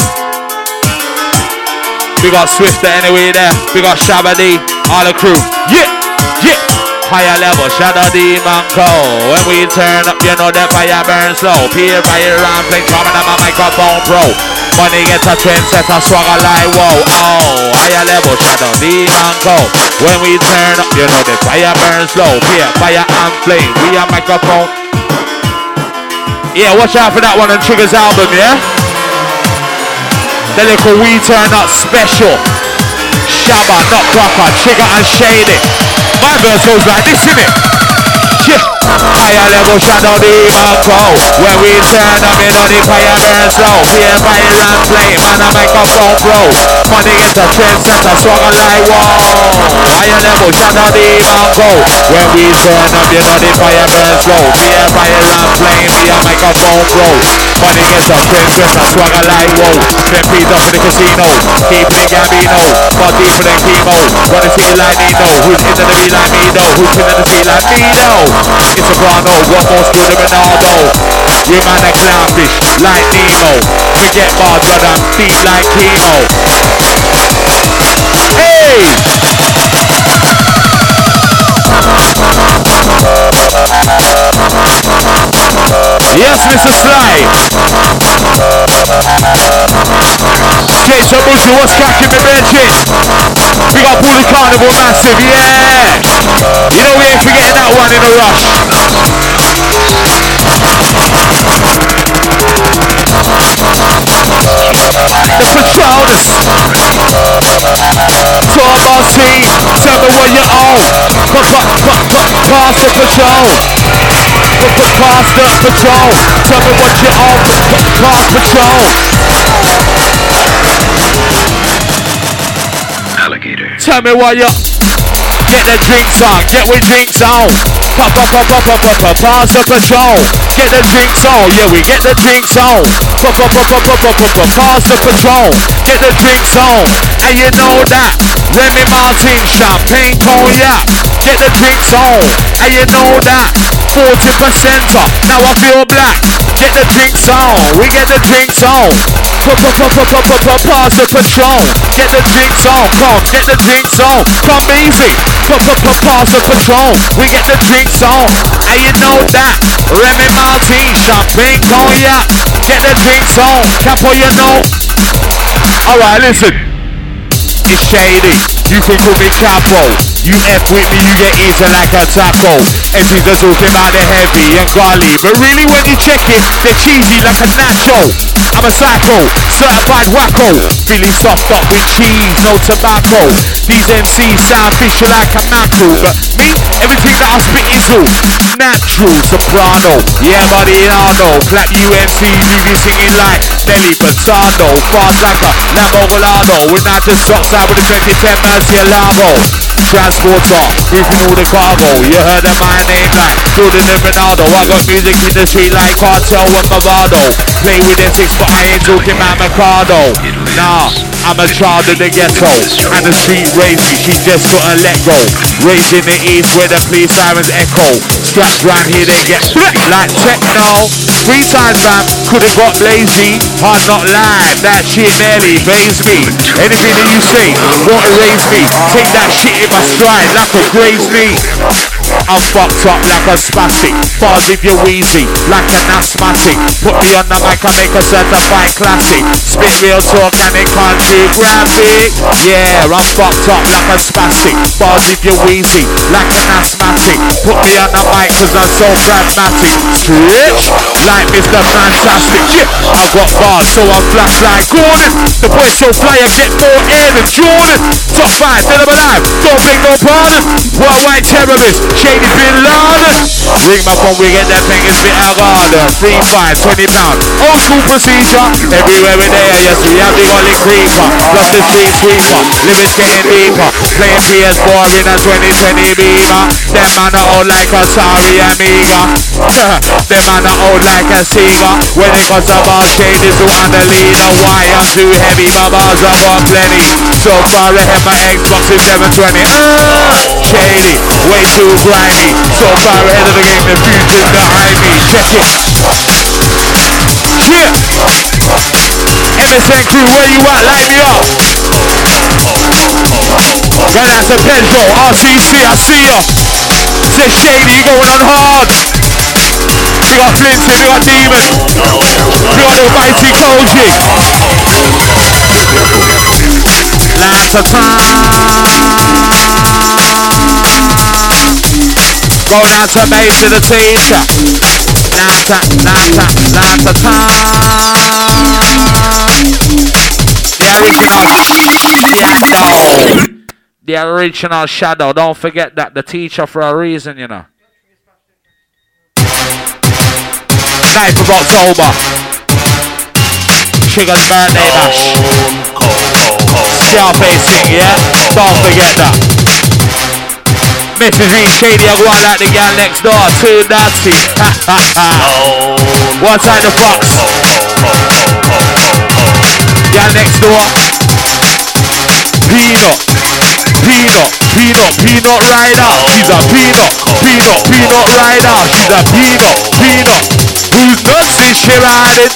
We got Swifter anyway there. We got Shabba D, all the crew. Yeah. Higher level, Shadow D, Manco. When we turn up, you know that fire burns slow. Peer fire around, play drumming on my microphone pro. Money gets a trendsetter, swagger like whoa. Oh, higher level, Shadow D, Manco. When we turn up, you know the fire burns slow. Peer fire and flame, we have microphone. Yeah, watch out for that one on Trigger's album, yeah? The little we turn up special. Shabba, not proper, Trigger and Shady. My verse goes like this, innit? Yeah. Higher level, Shadow D, Marco. When we turn up, you know the fire burns slow. Here, fire and flame, and a microphone pro. Money gets a trendsetter, swagger like whoa. Higher level, Shadow D, Marco. When we turn up, you know the fire burns slow. Here, fire and flame, be a microphone pro. Money gets a trendsetter, swagger like whoa. Then feed up in the casino, keep it Gambino, but deeper than chemo. Wanna see it like me, no. Who's into the be like me, no. Who's into the see like me, no. It's a Soprano, what more skill than Ronaldo? We man a clownfish like Nemo. We get bars, but I'm deep like chemo. Hey! Yes, Mr. Sly. Jason Bushy, what's cracking me benches? We got Bully Carnival massive, yeah! You know we ain't forgetting that one in a rush. The Patronus. Tour boss team, tell me what you own. Pass the patrol. Pass the patrol. Tell me what you own. Pass patrol. Alligator. Tell me what you. Get the drinks on, get with drinks on. Pass the patrol. Get the drinks on, yeah, we get the drinks on. Pass the patrol. Get the drinks on. And you know that Remy Martin, champagne, cognac. Get the drinks on. And you know that 40% off. Now I feel black. Get the drinks on. We get the drinks on. Pass the patrol. Get the drinks on. Come, get the drinks on. Come easy. Pass the patrol. We get the drinks on. And you know that Remy Martin, champagne, cognac. Get the drinks on. Capo, you know. Alright, listen. It's Shady. You can call me Capo. You F with me, you get eaten like a taco. MCs are talking about the heavy and garlic, but really when you check it, they're cheesy like a nacho. I'm a psycho, certified wacko. Really soft up with cheese, no tobacco. These MCs sound fishy like a mackerel, but me, everything that I spit nasal, natural soprano. Yeah, buddy, I know. Clap UMC, we be singing like Nelly Furtado. Fast like a Lamborghini. We're not just outside with the 2010 Murcielago. Transporter, moving all the cargo. You heard of my name like Jordan and Ronaldo. I got music in the street like Cartel and Movado. Play with the six, but I ain't talking about Mikado. Nah, I'm a child of the ghetto, and the street raised me, she just couldn't let go. Raised in the east where the police sirens echo. Straps round here they get like techno. 3 times fam, could've got lazy. Hard not lie, that shit nearly phased me. Anything that you say won't erase me. Take that shit in my stride like a grazed knee. I'm fucked up like a spastic. Bars if you're wheezy, like an asthmatic. Put me on the mic, I make a certified classic. Spit real talk and it can't do graphic. Yeah, I'm fucked up like a spastic. Bars if you're wheezy, like an asthmatic. Put me on the mic cause I'm so pragmatic. Stretch like Mr. Fantastic. Yeah, I've got bars so I flash like Gordon. The boy so fly I get more air than Jordan. Top 5, dead or alive, don't beg no pardon. Worldwide terrorist, Shady Bin Laden. Ring my phone, we get that thing, it's bit of garden. 3, 5, 20 pounds. Old school procedure. Everywhere we're there, yes, we have the only creeper. Plus the street sweeper. Lyrics getting deeper. Playing PS4 in a 2020 Beamer. Them man are old like a sorry Amiga. Them man are old like a Sega. When it comes to bars, Shady is the one the leader. Why I'm too heavy, my bars I got plenty. So far ahead, my Xbox is 720. Shady, way too grimy. So far ahead of the game, the future's behind me. Check it. Yeah. MSN crew, where you at? Light me up. Right out to Pedro, RCC, I see ya. Say Shady, going on hard. We got Flinty, we got Demon. We got the mighty Koji. Lots of time. Go down to base to the teacher. Lots of time. The original Shadow. Don't forget that. The teacher for a reason, you know. 9th of October. Sugar's birthday bash. Scarface thing, yeah? Don't forget that. Mrs. E. Shady, I go out like the girl next door. Too nasty. One side the fox. Girl next door. Peanut rider. She's a peanut rider. She's a peanut. Whose nuts is she riding?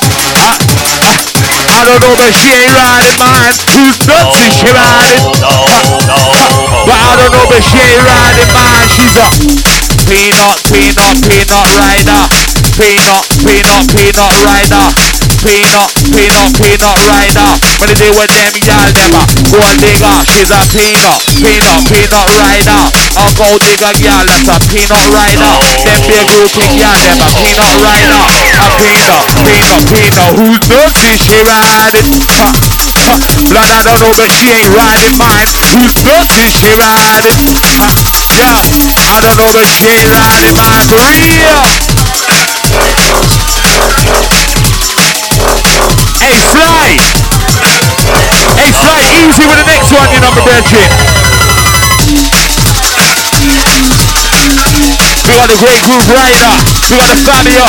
I don't know, but she ain't riding mine. Whose nuts is she riding? But I don't know, but she ain't riding mine. She's a peanut rider. Peanut rider. Peanut rider. When they deal with them, y'all never gold digger. She's a peanut rider. A gold digger girl, that's a peanut rider. Them big grouping girl, them a peanut rider. A peanut. Whose nuts is she riding? Blood, I don't know, but she ain't riding mine. Whose nuts is she riding? Yeah, I don't know, but she ain't riding mine. For real. Hey Sly, easy with the next one, you know, my brethren. We got the great group rider. We got the Fabio.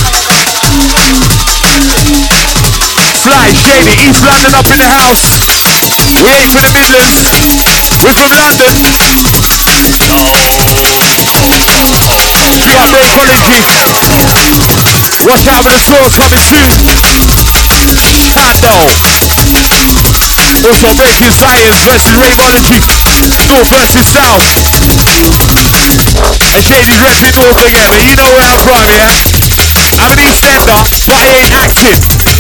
Sly, Shady, East London up in the house. We ain't from the Midlands. We're from London. We got Breakology. Watch out for the stores coming soon. Pando. Also Breaking Science versus Raveology. North versus South. And Shady's repping North again, but you know where I'm from, yeah? I'm an Eastender, but I ain't acting.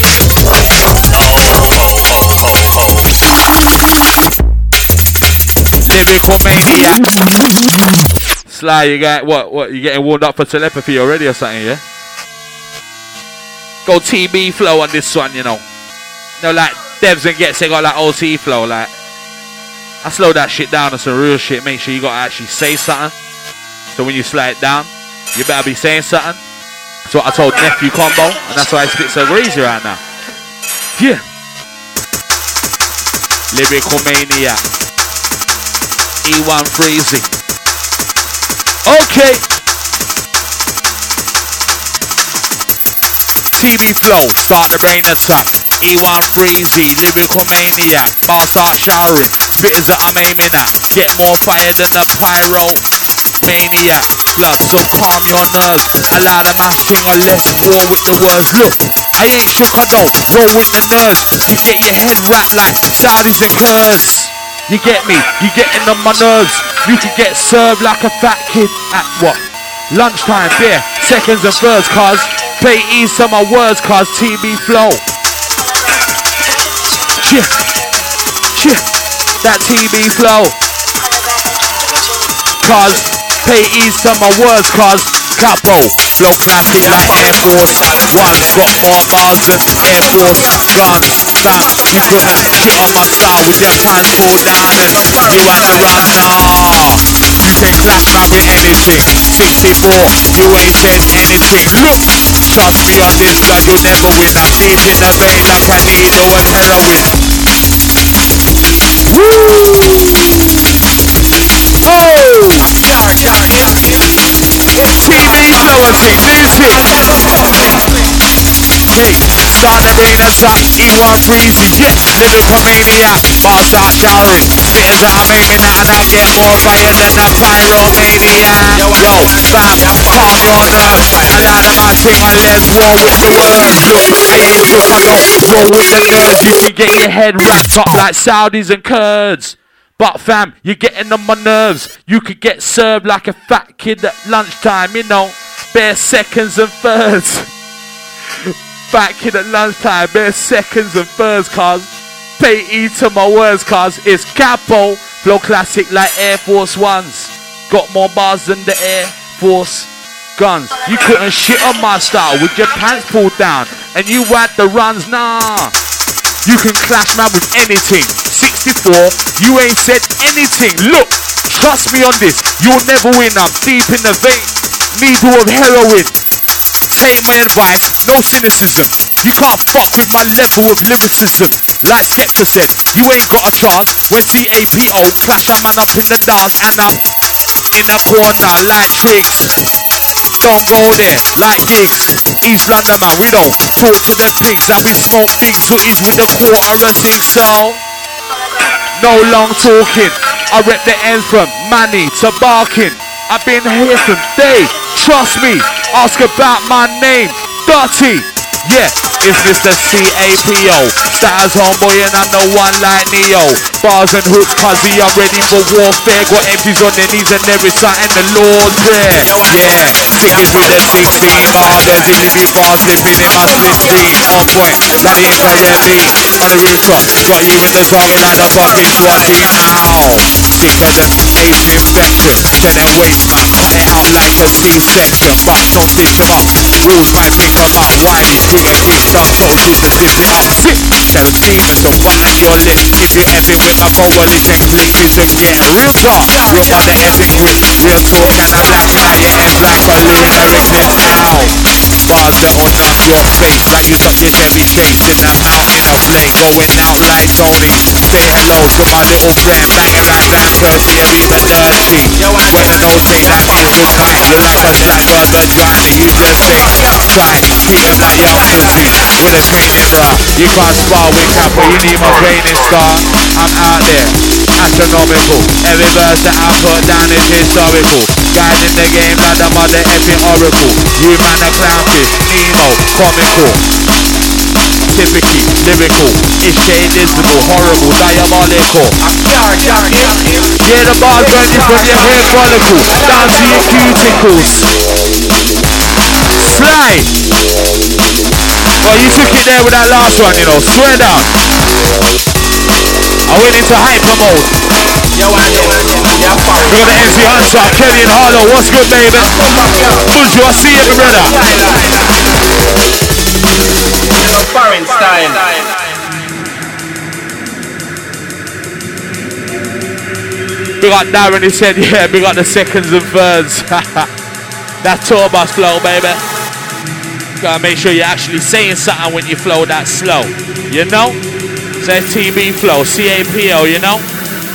Lyrical maniac. Sly, you got what? You getting warmed up for telepathy already or something, yeah? Go TB flow on this one, you know. No, like Devs and Gets, they got like OT flow, like. I slow that shit down on some real shit. Make sure you gotta actually say something. So when you slide it down, you better be saying something. That's what I told Nephew Combo, and that's why I spit so greasy right now. Yeah. Lyrical Maniac. E1 Freezy. Okay. TB Flow, start the brain attack. E1 Freezy, Lyrical Maniac. Bar start showering. Spitters that I'm aiming at. Get more fire than the pyro. Maniac. Blood, so calm your nerves. Allow the mash thing on less war with the words. Look, I ain't shook, I don't roll with the nerves. You get your head wrapped like Saudis and Kurds. You get me? You getting on my nerves. You could get served like a fat kid at what? Lunchtime, beer, seconds and thirds, cause play ease to my words, cause TB Flow. Cheer, cheer, that TB Flow. Cause pay ease to my words, cause Capo, flow classic like Air Force One. Got more bars than Air Force guns. Fam, you couldn't shit on my style with your pants pulled down and you wanna run, nah. You can clash man with anything. 64, you ain't said anything. Look, trust me on this blood, you'll never win. I'm deep in the vein like a needle of heroin. Woo! Oh! TV Flow and thing, this it. Hey, start the brain and start E1 Freezy, yeah. Lyrical Maniac, bar start showering. Spitters that I'm aiming at and I get more fire than a pyromaniac. Yo, fam, calm your nerves. Allow the man sing on let's war with the words. Look, I ain't shook, I don't roll with the nerves. You can get your head wrapped up like Saudis and Kurds. But fam, you're getting on my nerves. You could get served like a fat kid at lunchtime, you know. Bare seconds and thirds. Fat kid at lunchtime, bare seconds and thirds, cause pay heed to my words, cause it's Capo. Flow classic like Air Force Ones. Got more bars than the Air Force guns. You couldn't shit on my style with your pants pulled down. And you had the runs, nah. You can clash man with anything. 64, you ain't said anything. Look, trust me on this, you'll never win. I'm deep in the vein, needle of heroin. Take my advice, no cynicism. You can't fuck with my level of lyricism. Like Skepta said, you ain't got a chance. When CAPO clash a man up in the dance and I'm in the corner like tricks. Don't go there like gigs. East London man, we don't talk to the pigs. And we smoke big tooties with a quarter and things. So no long talking. I rep the ends from Manny to Barking. I've been here from day. Trust me, ask about my name. Dirty. Yeah, it's Mr. CAPO. Status homeboy and I'm the one like Neo. Bars and hooks, cause he are ready for warfare. Got empties on their knees and there is something the Lord's there. Yeah, tickets with the 16 bars. Illy before slipping in my slipstream. On point, like the infrared beam. On the rooftop, got you in the target like the fucking SWAT team. Ow, sicker than AIDS infection. Then their waste man, cut it out like a C-section. But don't stitch them up, rules might pick them up. Why you couldn't hit some socials to zip it up? Zip, tell them demons to button your lip. If you're effing with my coalition, click this and get real talk. Real by the epic wit, real talk and I'm lacking out your ends like a Louis Erickson. Ow, bars that'll numb your face like you got your Chevy Chase in the mountain of Blake. Going out like Tony. Say hello to my little friend, banging back down Percy or even dirty. When the nose take that beautiful tight, look like a slack burger driver. You just say, try, treat him like young pussy. With a training bra, you can't spar with Capo, you need my training star. I'm out there, astronomical. Every verse that I put down is historical. Guiding the game like the mother effing oracle. You man a clownfish, Nemo, comical. Typically lyrical, it's shadismal, horrible, diabolical. Yeah, the bars burn you from your hair follicle down to your cuticles. Slide. Well, you took it there with that last one, you know. Swear down. I went into hyper mode. We got the MC Hunter, Kelly and Harlow. What's good, baby? Buju, I see you, brother. Foreign style. Big up Darren, he said, yeah, big up the seconds and thirds. That tour bus flow, baby. Gotta make sure you're actually saying something when you flow that slow. You know? Say TB flow, CAPO, you know?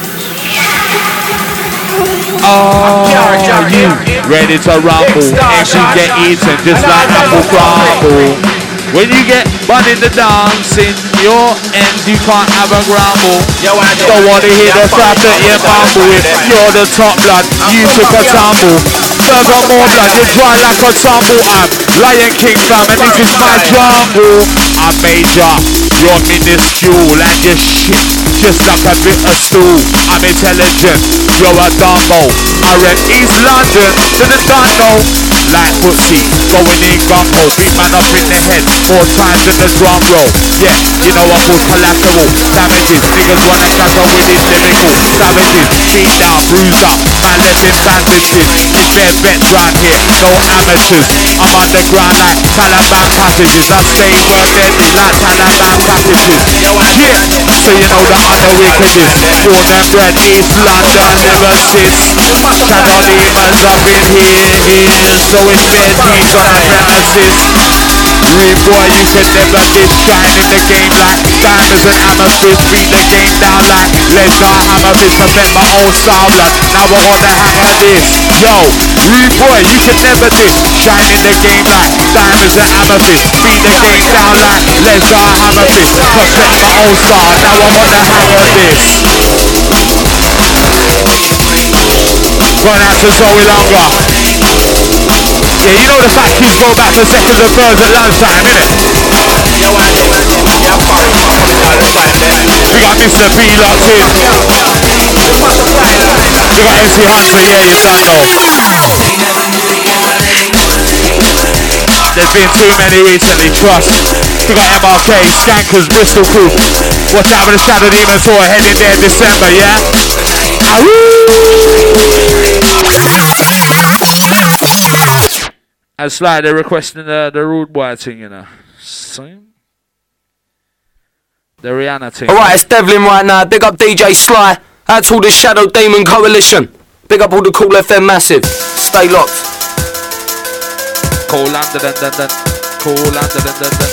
Oh, you ready to rumble? And you get eaten just like apple crumble. When you get bun in the dance, in your end you can't have a grumble. Don't want to hear the fact that you mumble. If you're the top blood, you took a tumble. Furthermore blood, you dry like a tumble. I'm Lion King fam and this is my jungle. I'm major, you're minuscule and you're shit, just like a bit of stool. I'm intelligent, you're a dumbo. I rep East London to the Dunno. Like footsie, going in gumbo. Beat man up in the head, more times than the drum roll. Yeah, you know I call collateral damages. Niggas wanna cancel with his lyrical savages. Beat down, bruise up, man left in bandages. It's bare vets round here, no amateurs. I'm underground like Taliban passages. I stay work deadly like Taliban packages. Yeah, so you know the other wickedness. Born and bred East London, never since. Shadow demons up in here, so it's bare deep on the premises. Rude boy, you could never diss. Shine in the game like diamonds and amethyst. Beat the game down like leather hammerfist. Perfect my old style blood, now we're on the hang of this. Yo, rude boy, you could never diss. Shine in the game like diamonds and amethyst. Beat the game down like leather hammerfist. Perfect my old style, now I'm on the hang of this. Going out to Zoe Longer. Yeah, you know the fat kids go back for seconds and thirds at lunchtime, innit? We got Mr. B locked in. We got MC Hunter, yeah, you don't know. There's been too many recently, trust. We got MRK, Skankers, Bristol Crew. Watch out for the Shadow Demon Tour heading there in December, yeah? That's like they're requesting the rude boy thing, you know. Same. The Rihanna thing. Alright, it's Devlin right now. Big up DJ Sly. Out to all the Shadow Demon Coalition. Big up all the Cool FM Massive. Stay locked. Cool under the cool under the.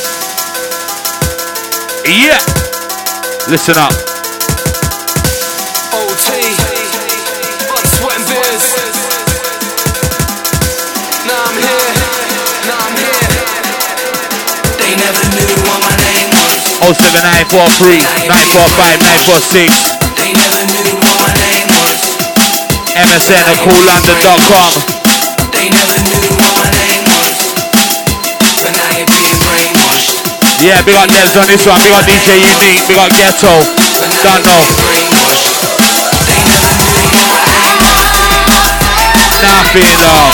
Yeah. Listen up. OT. Blood, sweat and beers. Now I'm here. Now I'm here. They never knew what my name was. 07943 945 946. They never knew what my name was. MSN at coollondon.com. They never knew what my name was. But now you're being brainwashed. Yeah, big up Devs on this one. Big up DJ Unique. Big up Ghetto. Don't know. Nothing though.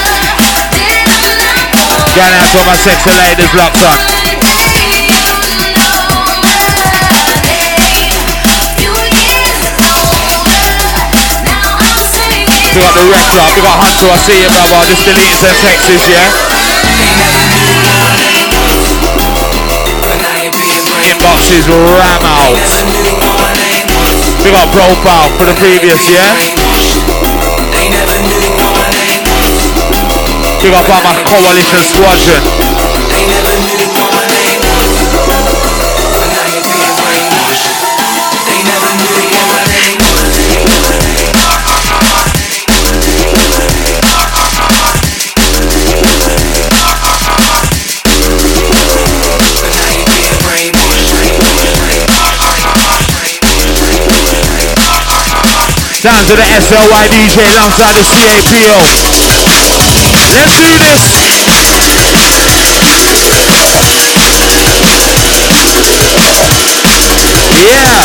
Going out to all my sexy ladies locked up. We got the rec club, we got Hunter, I see you brother, just deleting some Texas, yeah? Inboxes ram out. We got profile for the previous, yeah? We got all my coalition squadron. Down to the SLY DJ alongside the CAPO. Let's do this. Yeah.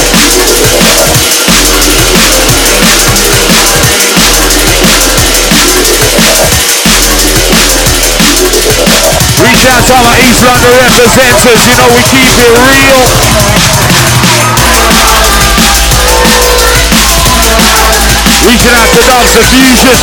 Reach out to all my East London representatives. You know we keep it real. Reaching out to Dogs of Fusion.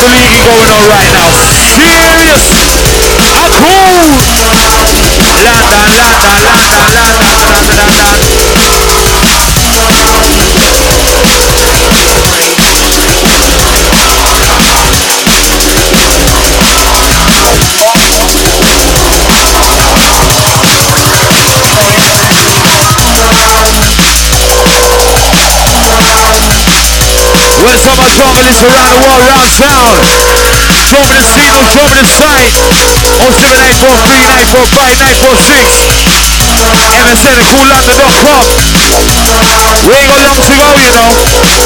absolutely going on right now. Serious. A cool. Where's some of junglers around the world, round town? Drum in the scene or drum in the site. 07843945946. MSN at coolondon.com. We ain't got long to go, you know.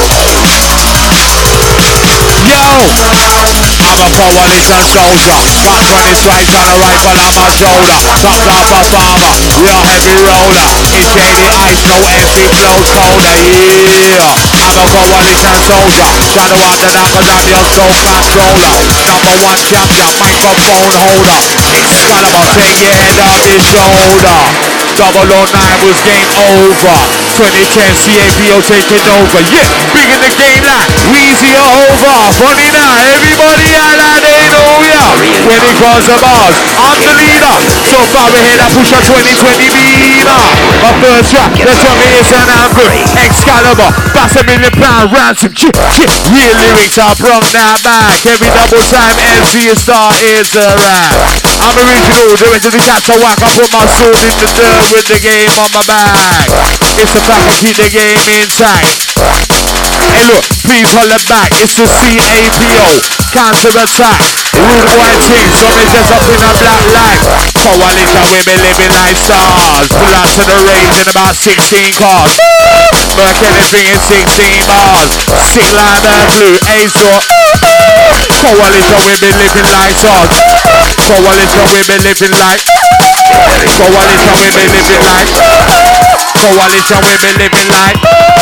Yo! I'm a coalition soldier. Got 20 stripes on a rifle on my shoulder. Top class a farmer, real heavy roller. It's shady ice, no MC flows colder. Yeah! I'm a coalition soldier. Shadow on the knockers, I'm your soul controller. Number one champion, microphone holder. Excalibur, take your head off his shoulder. 009 was game over. 2010 CAPO taking over. Yeah, big in the game like Weezy or over. Funny now, everybody out like they know ya. When it comes to bars, I'm the leader. So far ahead I push a 2020 beamer. My first track, that's what me is an anthem. Excalibur, pass £1 million ransom. Real lyrics I brought that back. Every double time MC star is a rap. I'm original, the rest of the cats are whack. I put my sword in the dirt with the game on my back. It's a fact to keep the game intact. Hey look, please hold it back. It's the CAPO, counter attack. Rude white things, so me just up in a black light. Coalition women living like stars. Pull out to the range in about 16 cars. Work anything in 16 bars. Sick like the blue, Azor. Coalition women living like stars. Coalition women living like. Coalition women living like. Coalition women living like.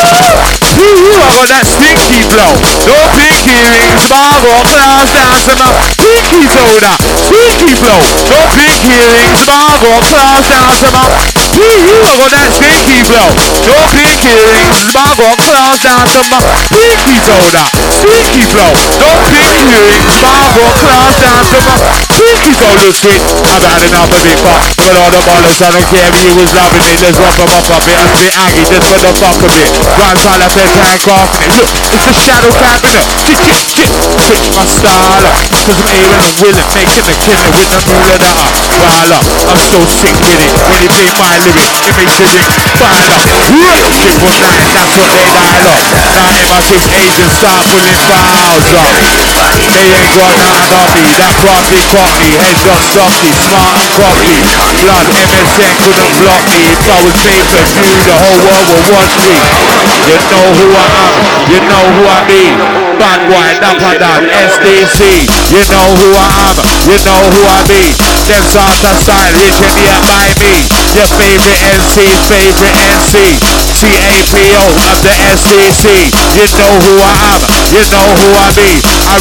I got that stinky flow. No pinky rings, but I got class down to my pinky soda. Stinky flow. No pinky rings, but I got class down to my. I got that stinky flow. No pinky rings, but I got class down to my pinky soda. Stinky flow. No pinky rings, but I got class down to my pinky soda. Sweet. I've had enough of it, but with all the ballers, I don't care if you was loving it. Let's rock them up a bit. I'm a bit angry just for the fuck of it. Grand style of their tank off it. Look, it's the shadow cabinet. Switch my style up. Cause I'm able and willing, making the killing with the moolah that I rile up. I'm so sick with it. When you play my lyric, it makes you ring fire up. Triple nine, that's what they dial up. Now MI6 agents start pulling files up. They ain't got nothing on me. That crafty cockney, headshot softly, smart and cocky. Blood MSN couldn't block me. If I was paper view, the whole world would watch me. You know who I am, you know who I be. Bad boy, Dapper Dan, SDC. You know who I am, you know who I be. Them sort of style, engineered by me. Your favorite NC's favorite NC. CAPO of the SDC. You know who I am, you know who I be.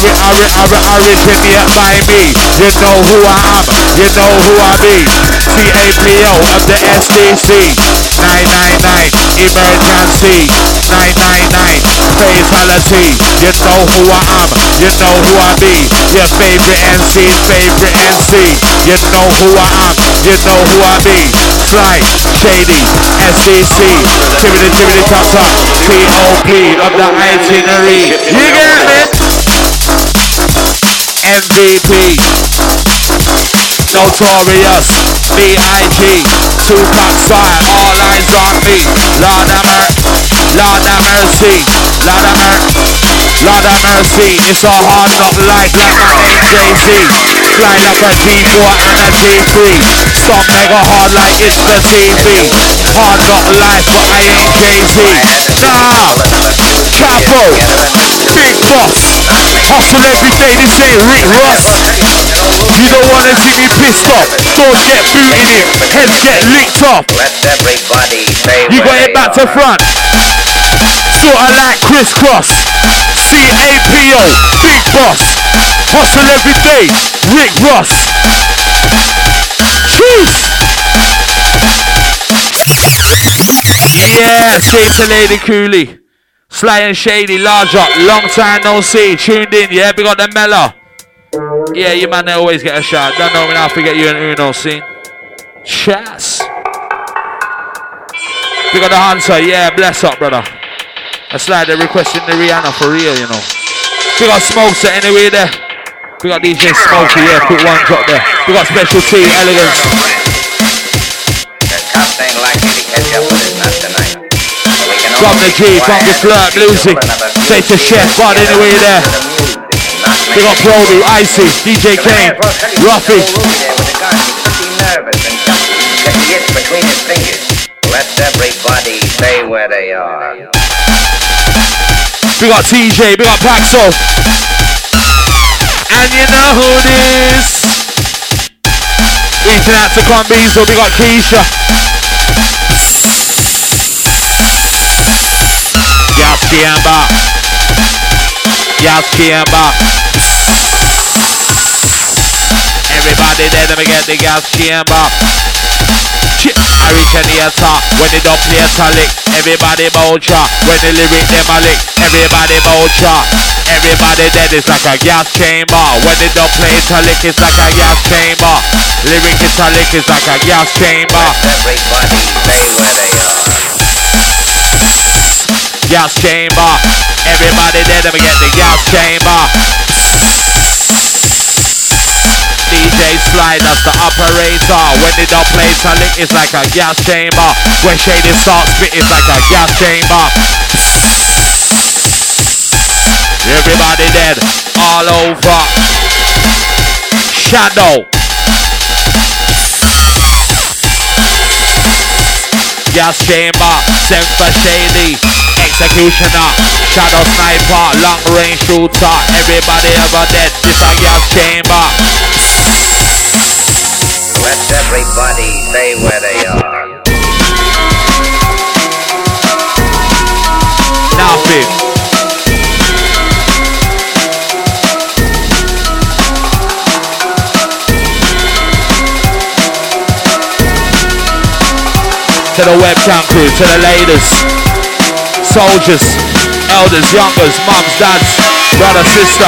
Originated by me. You know who I am, you know who I be. CAPO of the SDC. 999 emergency. 999 fatality. You know who I am, you know who I be. Your favorite NC's favorite NC. You know who I am, you know who I be. Sly, Shady, SDC. Tibbity top top. POP of the itinerary. You get it? MVP. Notorious, B.I.G. Tupac style, all eyes on me. Lord of mercy, Lord of mercy, Lord of mercy, Lord of mercy. It's a hard knock life like my name Jay-Z. Fly like a G4 and a G3. Stop mega hard like it's the TV. Hard knock life but I ain't Jay-Z. Nah, Capo, Big Boss. Hustle every day, this ain't Rick Ross. You don't wanna see me pissed off. Doors get booted in, heads get licked off. You got it back to front. Sorta like crisscross. CAPO, Big Boss. Hustle every day, Rick Ross. Cheese. Yeah, straight to Lady Cooley. Sly and Shady, large up, long time no see. Tuned in, yeah, we got the Mellow. Yeah, you man, they always get a shot. Don't know me now, forget you and Uno scene. Chas. We got the Hunter, yeah, bless up, brother. That's like they're requesting the Rihanna for real, you know. We got Smokes anyway there. We got DJ Smokey, yeah, put one drop there. We got Special T, Elegance. The cops ain't likely to catch up with us, not tonight. From the G, from the Flirt, Lucy. Say to Chef, but anyway there. We got Brody, Icy, DJ Kane, Ruffy. Between his fingers. Let everybody stay where they are. We got TJ, we got Paxo. And you know who this? Reaching out to Conbezo, we got Keisha. Yas Kiamba. Yas Kiamba. Everybody there, let me get the Gas Kiamba. I reach any attack when they don't play a lick. Everybody boucher when the lyric them a lick. Everybody boucher. Everybody dead is like a gas chamber. When they don't play it a lick, it's like a gas chamber. Lyric it's a lick, it's like a gas chamber. Everybody stay where they are. Gas chamber. Everybody dead, let me get the gas chamber. DJ Sly, that's the operator. When they don't play it a lick, it's like a gas chamber. When Shady starts spit, it's like a gas chamber. Everybody dead, all over. Shadow. Gas chamber, sent for Shady. Executioner, Shadow Sniper, long range shooter. Everybody ever dead, this a gas chamber. Let everybody stay where they are. Nothing. To the webcam crew, to the ladies, soldiers, elders, youngers, mums, dads, brother, sister.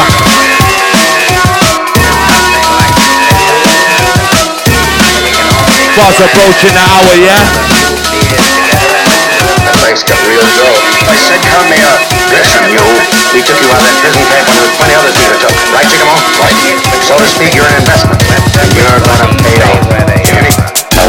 Fast approaching the hour, yeah? The place got real dull. I said, come here. Listen, you. We took you out of that prison camp when there was plenty others we took. Right, Chickamo? Right. So to speak, you're an investment. And you're gonna pay off. Hear me?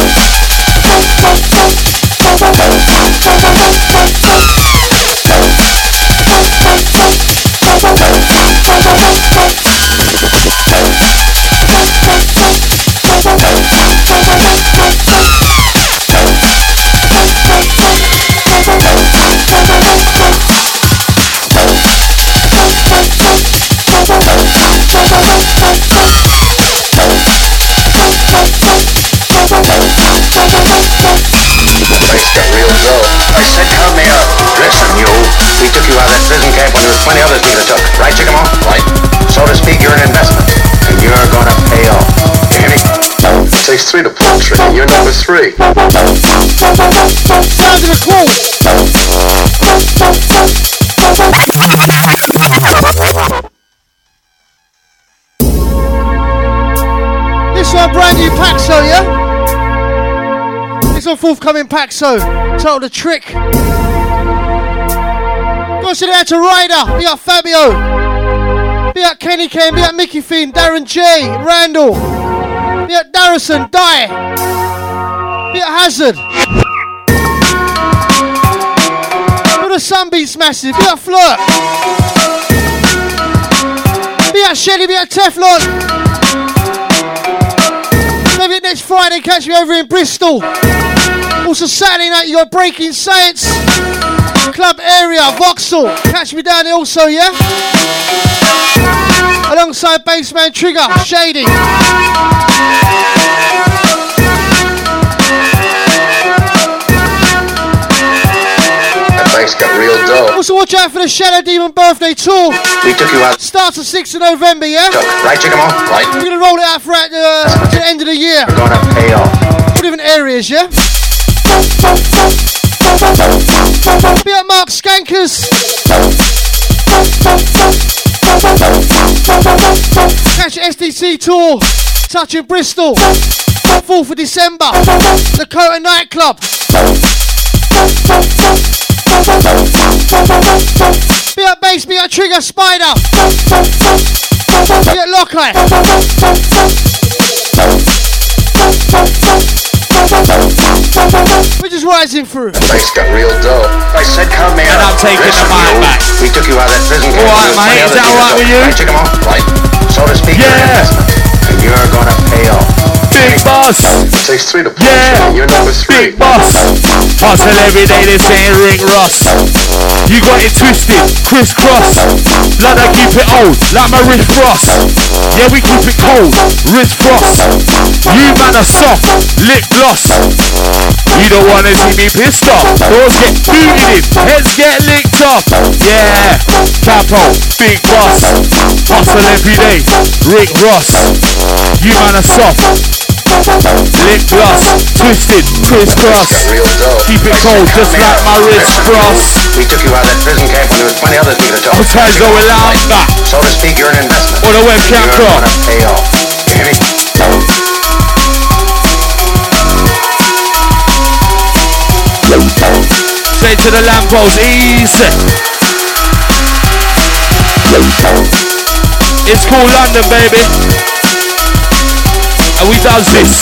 I said, come here. Listen, you. We took you out of that prison camp when there was plenty others we could have took. Right, Chickamo? Right. So to speak, you're an investment. And you're gonna pay off. You hear me? It takes three to pull a trigger. You're number three. Sound of the call. This one brand new Paxo, yeah? This one forthcoming Paxo. Titled The Trick. Go send it out to Ryder. Be out Fabio. Be out Kenny Kane. Be out Mickey Finn. Darren J. Randall. Be out Darrison. Die. Be out Hazard. Be out Sunbeats Massive. Be out Flirt. Be out Shelly. Be out Teflon. Maybe next Friday, catch me over in Bristol. Also Saturday night, you got Breaking Science, Club Area, Vauxhall. Catch me down there also, yeah? Alongside Bassman Trigger, Shady. That place got real dull. Also watch out for the Shadow Demon birthday tour. We took you out. Starts on 6th of November, yeah? Right, Chickamo? Right. We're going to roll it out for to the end of the year. You're gonna pay off. Different areas, yeah? Big up Mark Skankers. Catch SDC tour, touching Bristol, 4th of December, Dakota nightclub. Big up Bass, big up Trigger, Spider. Big up Lockeye. We're just rising through. Place got real dull. I said, count me out. And I'm taking the mic back. We took you out of that prison camp. Alright, mate, is that alright with you? Right, check 'em off. Right. So to speak, Yeah. and you're gonna pay off. Big boss. It takes 3 to punch. Yeah. You're number 3. Big boss. Hustle every day, they saying Ring Ross. You got it twisted, crisscross. Like I keep it old, like my wrist frost. Yeah, we keep it cold, wrist frost. You man are soft, lip gloss. You don't wanna see me pissed off. Doors get booted in, heads get licked off. Yeah, Capo, big boss. Hustle every day, Rick Ross. You man are soft. Lip gloss, twisted, crisscross. Keep it cold, just like my wrist frost. We took you out of that prison camp when there was plenty others we could have told. Sometimes going longer. So to speak, you're an investment. On the webcam You're crop. gonna pay off. You hear me? Straight to the lamppost, easy. It's called London, baby. And we does this.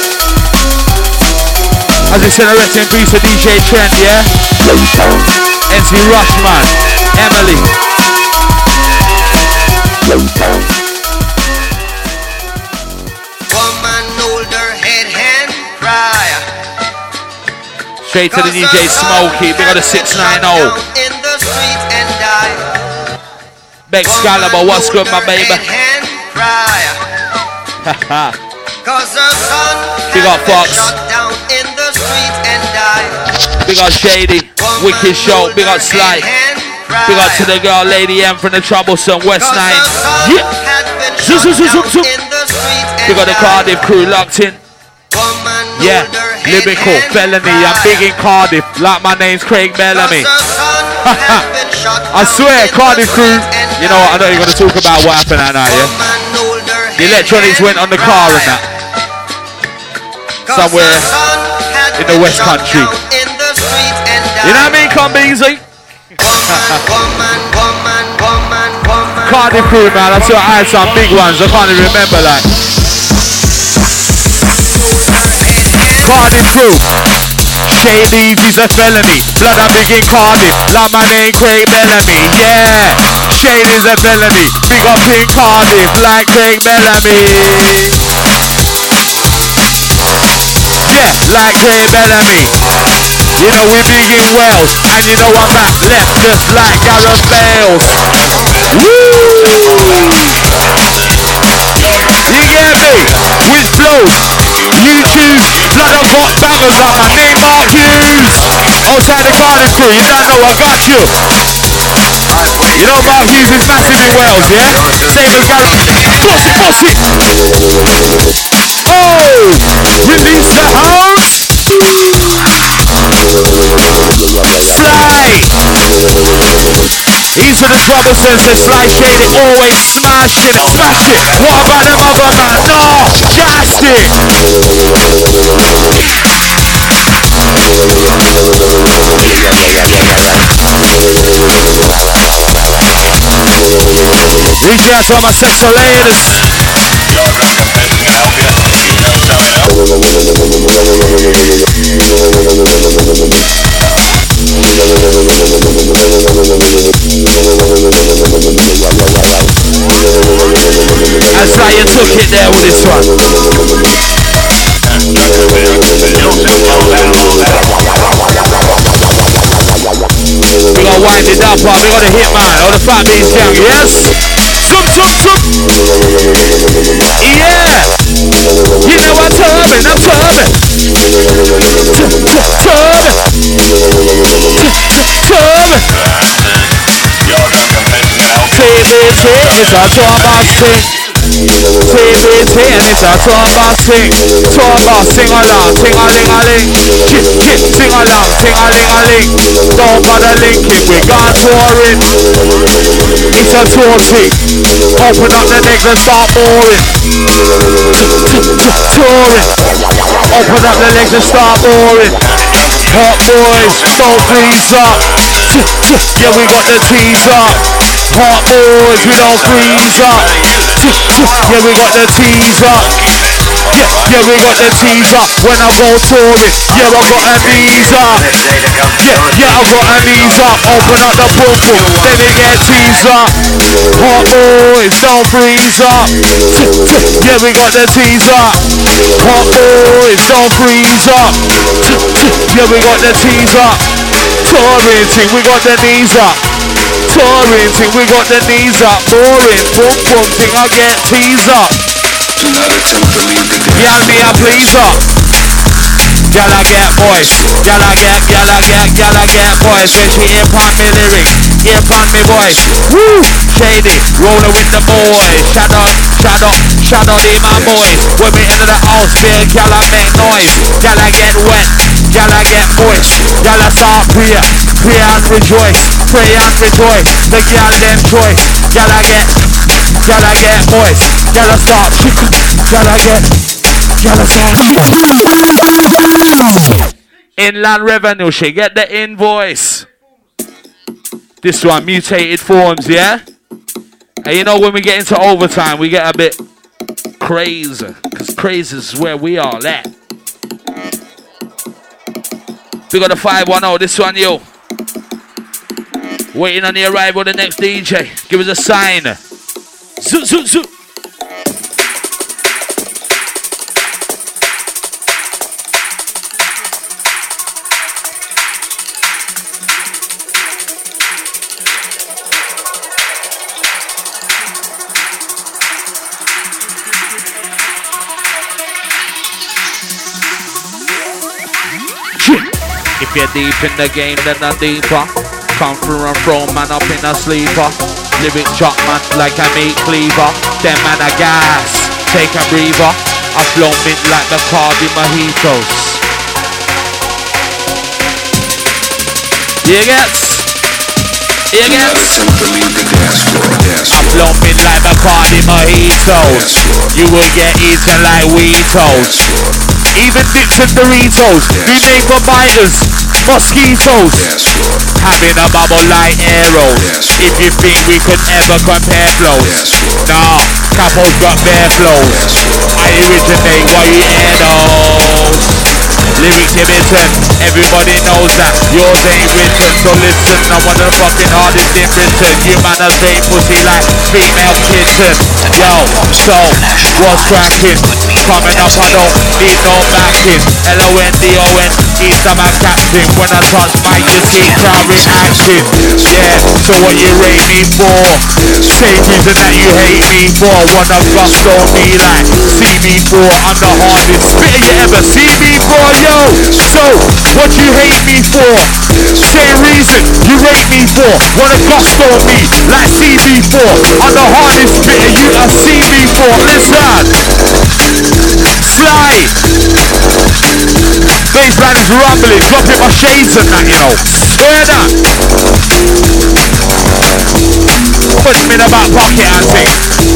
As I said, I rest in peace to DJ Trent, yeah? NC Rushman, Emily. Woman older head hand cry. Straight to the DJ Smokey, big on the 690. In the street and die. Excalibur, what's good, my baby? Hand cry. Haha. Cause her son Big up Fox. shot down in the street and die. Big up Shady, Wicked Show, big up Sly. Big up to the girl Lady M from the Troublesome West 9. Yeah. Zoom, zoom, zoom, zoom, zoom. Big up the Cardiff crew locked in. Yeah, lyrical felony. I'm big in Cardiff, like my name's Craig Bellamy. I swear, Cardiff crew. You know what? I know you're gonna talk about what happened that night, yeah. The electronics went on the car and that. Somewhere in the West Country. You know what I mean? Come easy. Cardiff crew, man. I saw I had some big ones. I can't even remember like. Cardiff crew. Shades is a felony. Blood I'm big in Cardiff. Like my name Craig Bellamy. Yeah. Shade is a felony. Big up in Cardiff like Craig Bellamy. Yeah, like Craig Bellamy. You know we big in Wales. And you know I'm back left just like Gareth Bales. Woo! You get me? With flows. YouTube. Blood I've got bangers on my name Mark Hughes. Outside the Cardiff crew. You don't know I got you. You know Mark Hughes is massive in Wales, yeah? Same as Gareth. Boss it, boss it. Oh! Release the house. Sly. He's for the Troublesome, says Sly Shady, always smashing it, smash it. What about them other man? No, gassed it. Reach out to all my sexual ladies. That's how you took it there with this one. We gotta wind it up, we got a hit man, all the fat beats young, yes? Zoom, zoom, zoom. Yeah. You know I'm turbing, I'm turbing. Turbing. Turbing. TBT is a drama thing. TBT and it's a tour bus thing. Tour bus, sing along, ting-a-ling-a-ling. Sing along, ting-a-ling-a-ling. Don't bother linking, we gone touring. It's a tour thing. Open up the legs and start boring. Touring. Open up the legs and start boring. Hot boys, don't freeze up. Yeah, we got the tease up. Hot boys, we don't freeze up. Yeah, we got the tease up. Yeah, we got the tease up. When I go touring, yeah, I got a knees up. Yeah, I got a knees up. Open up the boom boom, then they get teased up. Hot boys, don't freeze up. Yeah, we got the tease up. Hot boys, don't freeze up. Yeah, we got the tease up. Touring thing, we got the knees up. Touring thing, we got the knees up. Boring, boom boom thing, I get teased up. Y'all me a pleaser. Y'all I get boys. Y'all I get boys. When she hear pon me lyric, hear pon me voice. Woo! Shady, rolling with the boys. Shadow, they my boys. When we enter the house, big y'all I make noise. Y'all I get wet, y'all I get moist. Y'all I start pray and rejoice. Pray and rejoice. The girl them choice. Y'all I get moist. Y'all I start chicken. Y'all I start chicken. Inland revenue, she get the invoice. This one, mutated forms, yeah? And you know when we get into overtime, we get a bit crazy. Because crazy is where we are at. We got a 510, this one, yo. Waiting on the arrival of the next DJ. Give us a sign. Zoot, zoot, zoot. If you're deep in the game, then I'm deeper. Come through and throw man up in a sleeper. Lyric chop man like a meat cleaver. Them man a gas, take a breather. I flow mint like the Cardi Mojitos. You get? I flow mint like the Cardi Mojitos. You will get eaten like Weetos. Even dips and Doritos. New name for biters, mosquitoes. Having a bubble like arrows. If you think we could ever compare flows, nah, Capo's got bare flows. I originate while you air those. Lyrics imitant, everybody knows that yours ain't written. So listen, I'm one of the fucking hardest in Britain. You man are straight pussy like female kitten. Yo, so what's cracking? Coming up, I don't need no backing. L-O-N-D-O-N, Easter my captain. When I touch mic, you see crowd reaction. Yeah, so what you rate me for? Same reason that you hate me for. Wanna gusto me like CB4. I'm the hardest spitter you ever see me for, yo. So what you hate me for? Same reason you rate me for. Wanna gusto me like CB4. I'm the hardest spitter you ever see me for. Listen, slide. Baseline is rumbling, dropping my shades and that, you know. Hear that? Put him in the back pocket and thing.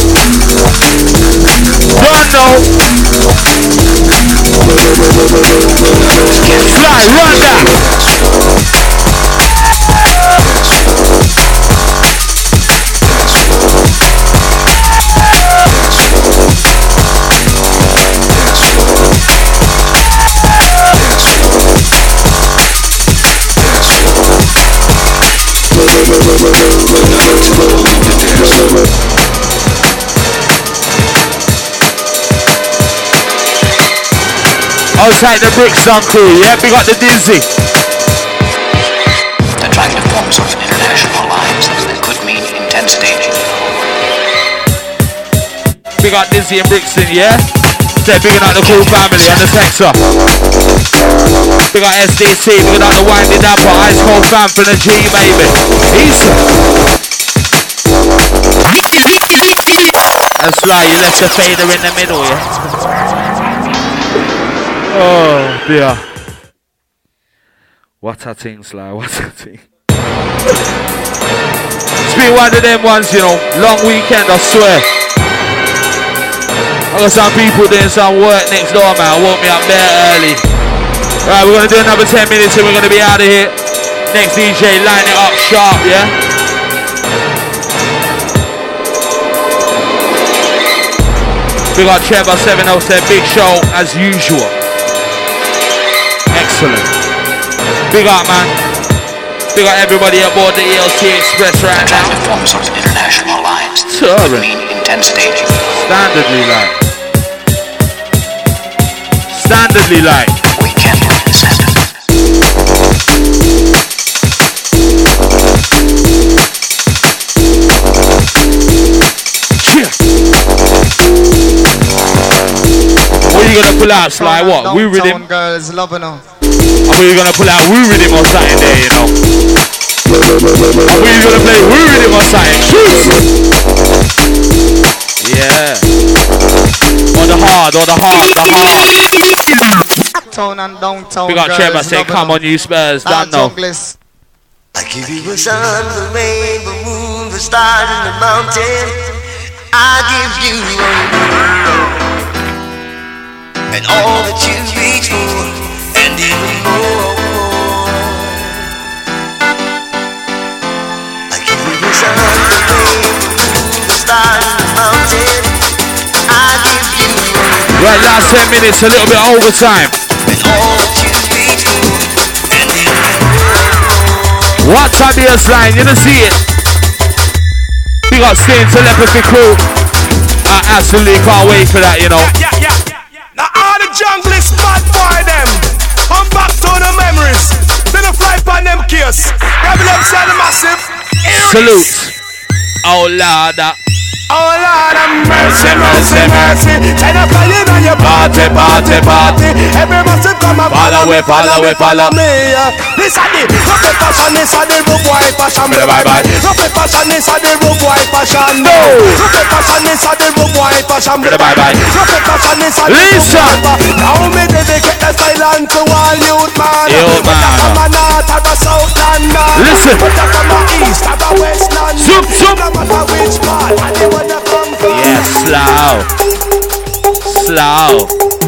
Don't know. Fly, run that. Outside the bricks on crew, yeah, we got the Dizzy. The attractive forms of international lines that could mean intense danger. We got Dizzy and Brixton, yeah? They're bigging out the cool family and the Texer. We got SDC, we got the Winding Dapper, Ice Cold Fan for the G, baby. Easy. And Sly, you left the fader in the middle, yeah? Oh dear. What a thing, Sly, what a thing. It's been one of them ones, you know. Long weekend, I swear. I got some people doing some work next door, man. Woke me up there early. Right, we're gonna do another 10 minutes and we're gonna be out of here. Next DJ, line it up sharp, yeah? We got Trevor 707, big show as usual. Excellent. Big up, man. Big up everybody aboard the ELT Express right now. Attractive forms of international alliance. Mean intense staging. Standardly like. Standardly like. We can't let this happen. What are you gonna pull out, Sly? What? Woo rhythm? Girls loving her. Or are you gonna pull out woo rhythm or something there, you know? Or are you gonna play woo rhythm or something? Shoot! Yeah. Or the hard. Uptown and downtown. We got Trevor say, come on, you Spurs. Don't know. I give you the sun, the rain, the moon, the stars, and the mountain. I give you and all that you reach for, and even more. I give you the sun, the rain, the moon, the stars, and the mountain. I give you right, last 10 minutes, a little bit overtime. and all that you reach for, and even more. What's on the line? You don't see it. We got Stain Telepathy crew. I absolutely can't wait for that, you know. Now all the junglist bad boy them. Come back to the memories. Then a fly on them kiss. Rebel upside the massive. Salute. Oh Lord. Oh Lord have mercy, mercy, mercy. Turn up on you and your party, party, party. Every massive come and follow me. This are the rough fashion, this are the rough white fashion. Bye. Rough fashion, this are the rough white fashion. No. Rough fashion, this are the rough white fashion. Bye. Rough fashion, this are the listen. Now me dedicate the silence to all youth man. Whether from a north or a south London. Listen. Whether from a east or a west London. Zoom. No matter which part, and they wanna come from. Yeah, slow.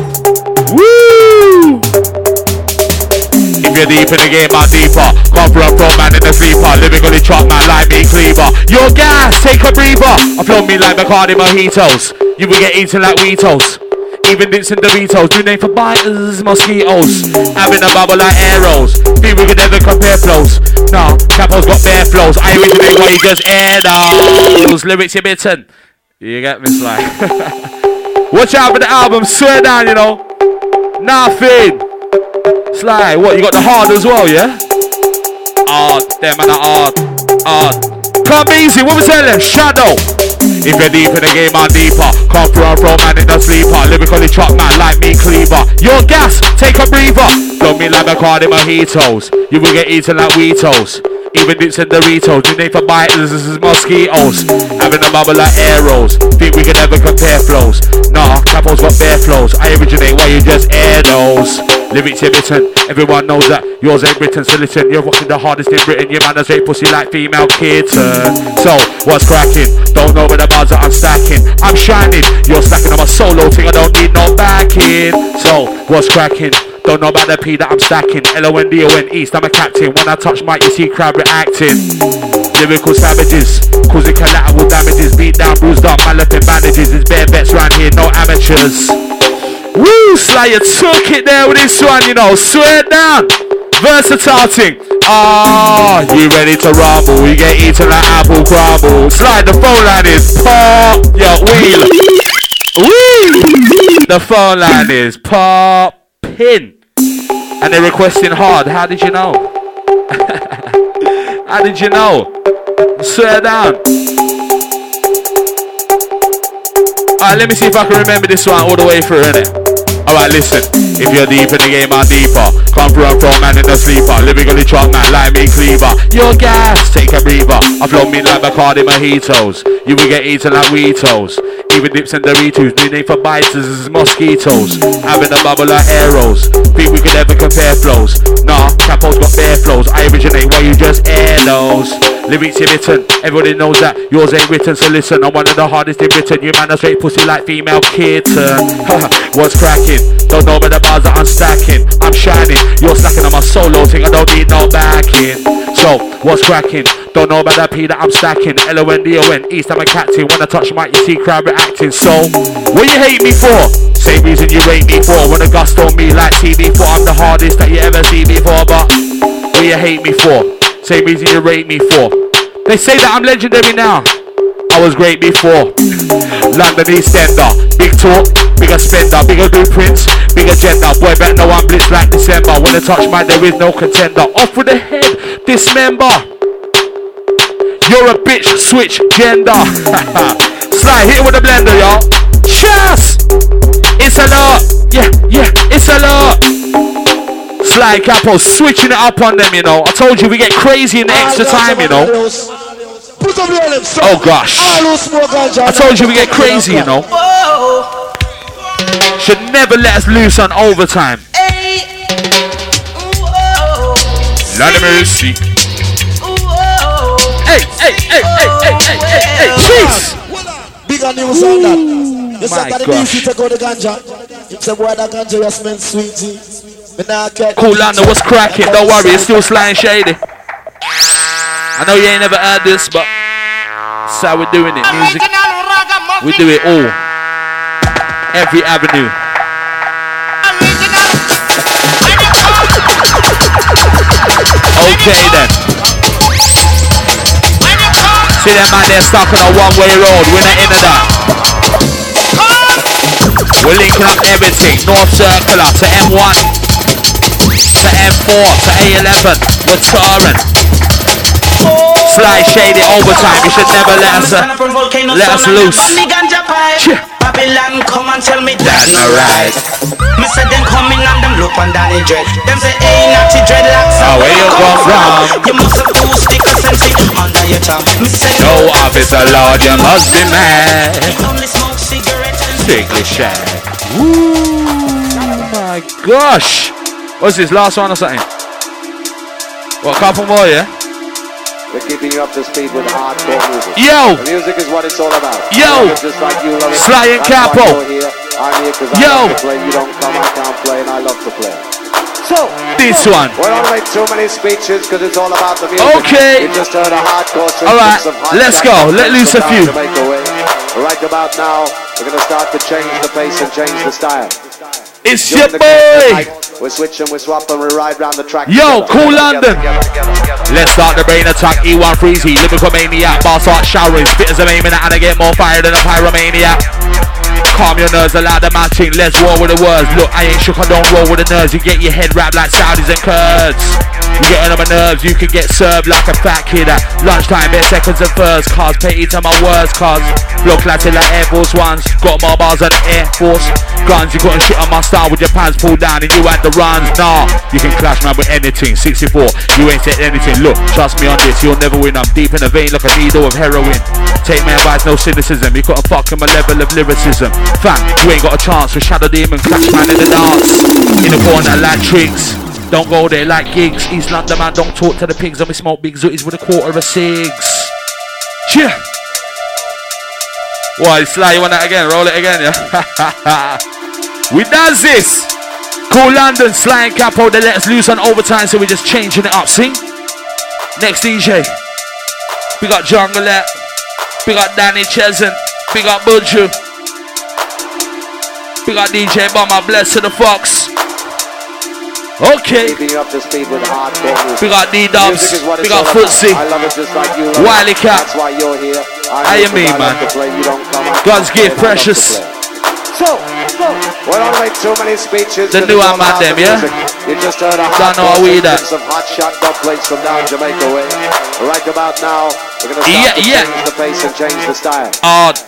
Woo! If you're deep in the game, I'm deeper. Come from a pro man in the sleeper. Lyrically chop man like me cleaver. Your gas, take a breather. I flow me like Bacardi mojitos. You will get eaten like Weetos. Even Dits and Doritos. New name for biters, mosquitoes. Having a bubble like arrows. People could never compare flows. No, Capo's got bare flows. I originate why you just air those. Lyrics bitten. You get me, Sly. Watch out for the album. Swear down, you know. Nothing. Sly, what? You got the hard as well, yeah? Art, them and the art. Come easy, what we telling? Shadow. If you're deep in the game, I'm deeper. Come from a pro man in the sleeper. Lyrically chop man like me cleaver. Your gas, take a breather. Don't me like Bacardi mojitos. You will get eaten like Weetos. Even Dits and Doritos. New name for biters is mosquitoes. Having a bubble like arrows. Think we can ever compare flows. Nah, Capo's got bare flows. I originate why you just air those. Lyrics are written. Everyone knows that yours ain't written. So listen, you're rocking the hardest in Britain. Your man has straight pussy like female kitten. So, what's cracking? Don't know where the bars that I'm stacking. I'm shining. You're slacking. I'm a solo thing. I don't need no backing. So, what's cracking? Don't know about the P that I'm stacking. LONDON East, I'm a captain. When I touch mic, you see crowd reacting. Lyrical savages, causing collateral damages. Beat down, bruised up, man left in bandages. It's bare bets round here, no amateurs. Woo, Sly, you took it there with this one, you know. Swear down. Versatile thing. Ah, you ready to rumble? You get eaten like apple crumble. Sly, the phone line is pop. Yo, wheel. Woo! The phone line is popping. And they're requesting hard. How did you know? How did you know? Swear down. Alright, let me see if I can remember this one all the way through, innit? Alright, listen. If you're deep in the game, I'm deeper. Come through and throw man in the sleeper. Lyrically truck man like me cleaver. Your gas, take a breather. I flow me like Bacardi mojitos. You will get eaten like Weetos. Even dips and Doritos. New name for biters is mosquitoes. Having a bubble like arrows. Think we could ever compare flows? Nah, Capo's got bare flows. I originate while you just air those. Lyrics in written. Everybody knows that yours ain't written, so listen. I'm one of the hardest in written. You man a straight pussy like female kitten. What's cracking? Don't know about the bars that I'm stacking. I'm shining. You're slacking on my solo thing. I don't need no backing. So, what's cracking? Don't know about that P that I'm stacking. L-O-N-D-O-N, East I'm a captain. When I touch mic, you see crowd reacting. So, what you hate me for? Same reason you rate me for. When a gust on me like TV4, I'm the hardest that you ever see me for. But, what you hate me for? Same reason you rate me for. They say that I'm legendary now. I was great before. London Eastender, big talk, bigger spender, bigger blueprints, bigger gender. Boy, better know I'm blitzed like December. When I touch mic, there is no contender. Off with the head, dismember. You're a bitch, switch gender. Sly, hit it with the blender, y'all. Cheers! It's a lot. Yeah, it's a lot. Sly Capo switching it up on them, you know. I told you we get crazy in the extra time, you know. Oh gosh. I told you we get crazy, you know. Should never let us loose on overtime. Lord of mercy. Hey, jeez. Bigger news on that. You said that the DC take out the ganja. You said boy that ganja just meant sweetie. Cool London, what's cracking? Don't worry, it's still Sly and Shady. I know you ain't never heard this, but that's how we're doing it. Music, we do it all. Every avenue. Okay then. See that man there stuck on a one-way road. We're not into that. We're linking up everything. North Circular to M1, to M4, to A11. We're touring. Sly Shady overtime. You should never let us loose. Babylon come and tell me that's not right. Me said them coming and them look on Danny Dread. Them say hey natty dreadlocks. Oh, where you come from? You must have two stickers and sit under your tongue. Me say no officer Lord, you must be mad. Only smoke cigarettes and Strictly shag. Oh my gosh. What's this, last one or something? What, a couple more, yeah? We're keeping you up to speed with hardcore music. Yo! The music is what it's all about. Yo! Just like you love it. Sly and Capo. I'm here because I love to play. You don't come, I can't play, and I love to play. So, this one. We don't make too many speeches because it's all about the music. Okay. You just heard a hardcore system. Alright, let's go. Let loose a few. Right about now, we're going to start to change the pace and change the style. It's your boy. We're switching, we're swapping, we ride round the track. Yo, Cool London. Let's start the brain attack. E1 Freezy, lyrical maniac. Bar start showering, spitters are aiming at and I get more fire than a pyromaniac. Calm your nerves, allow the matching. Let's roll with the words. Look, I ain't shook, I don't roll with the nerves. You get your head wrapped like Saudis and Kurds. You get on my nerves, you can get served like a fat kid at lunchtime, bare seconds and first. Cars pay to my words, cars look like Air Force Ones. Got more bars than Air Force guns. You got shit on my style with your pants pulled down and you at the runs. Nah, you can clash man with anything. 64, you ain't said anything. Look, trust me on this, you'll never win. I'm deep in the vein like a needle of heroin. Take my advice, no cynicism. You couldn't fuck in my level of lyricism. Fam, you ain't got a chance with Shadow Demon, clash man in the dance. In the corner like tricks. Don't go there like gigs. East London man, don't talk to the pigs. And we smoke big zooties with a quarter of cigs. Cheer. Why, Sly, you want that again? Roll it again, yeah? We does this. Cool London, Sly and Capo, they let us loose on overtime, so we're just changing it up. See? Next DJ. We got Junglette. We got Danny Chesant. We got Buju. We got DJ Bomber, Bless to the Fox. Okay. Keeping you up to speed with hardcore music. We got D-Dubs. We got Footsie. I love it just like you love Wiley Cat. That's why you're here. How you mean, man? God's gift, precious. So, we don't make too many speeches. The new one, man, them, yeah? You just heard a don't know how we that. Some hot shot dub plates from down Jamaica way. Right about now, we're going to start to change the pace and change the style.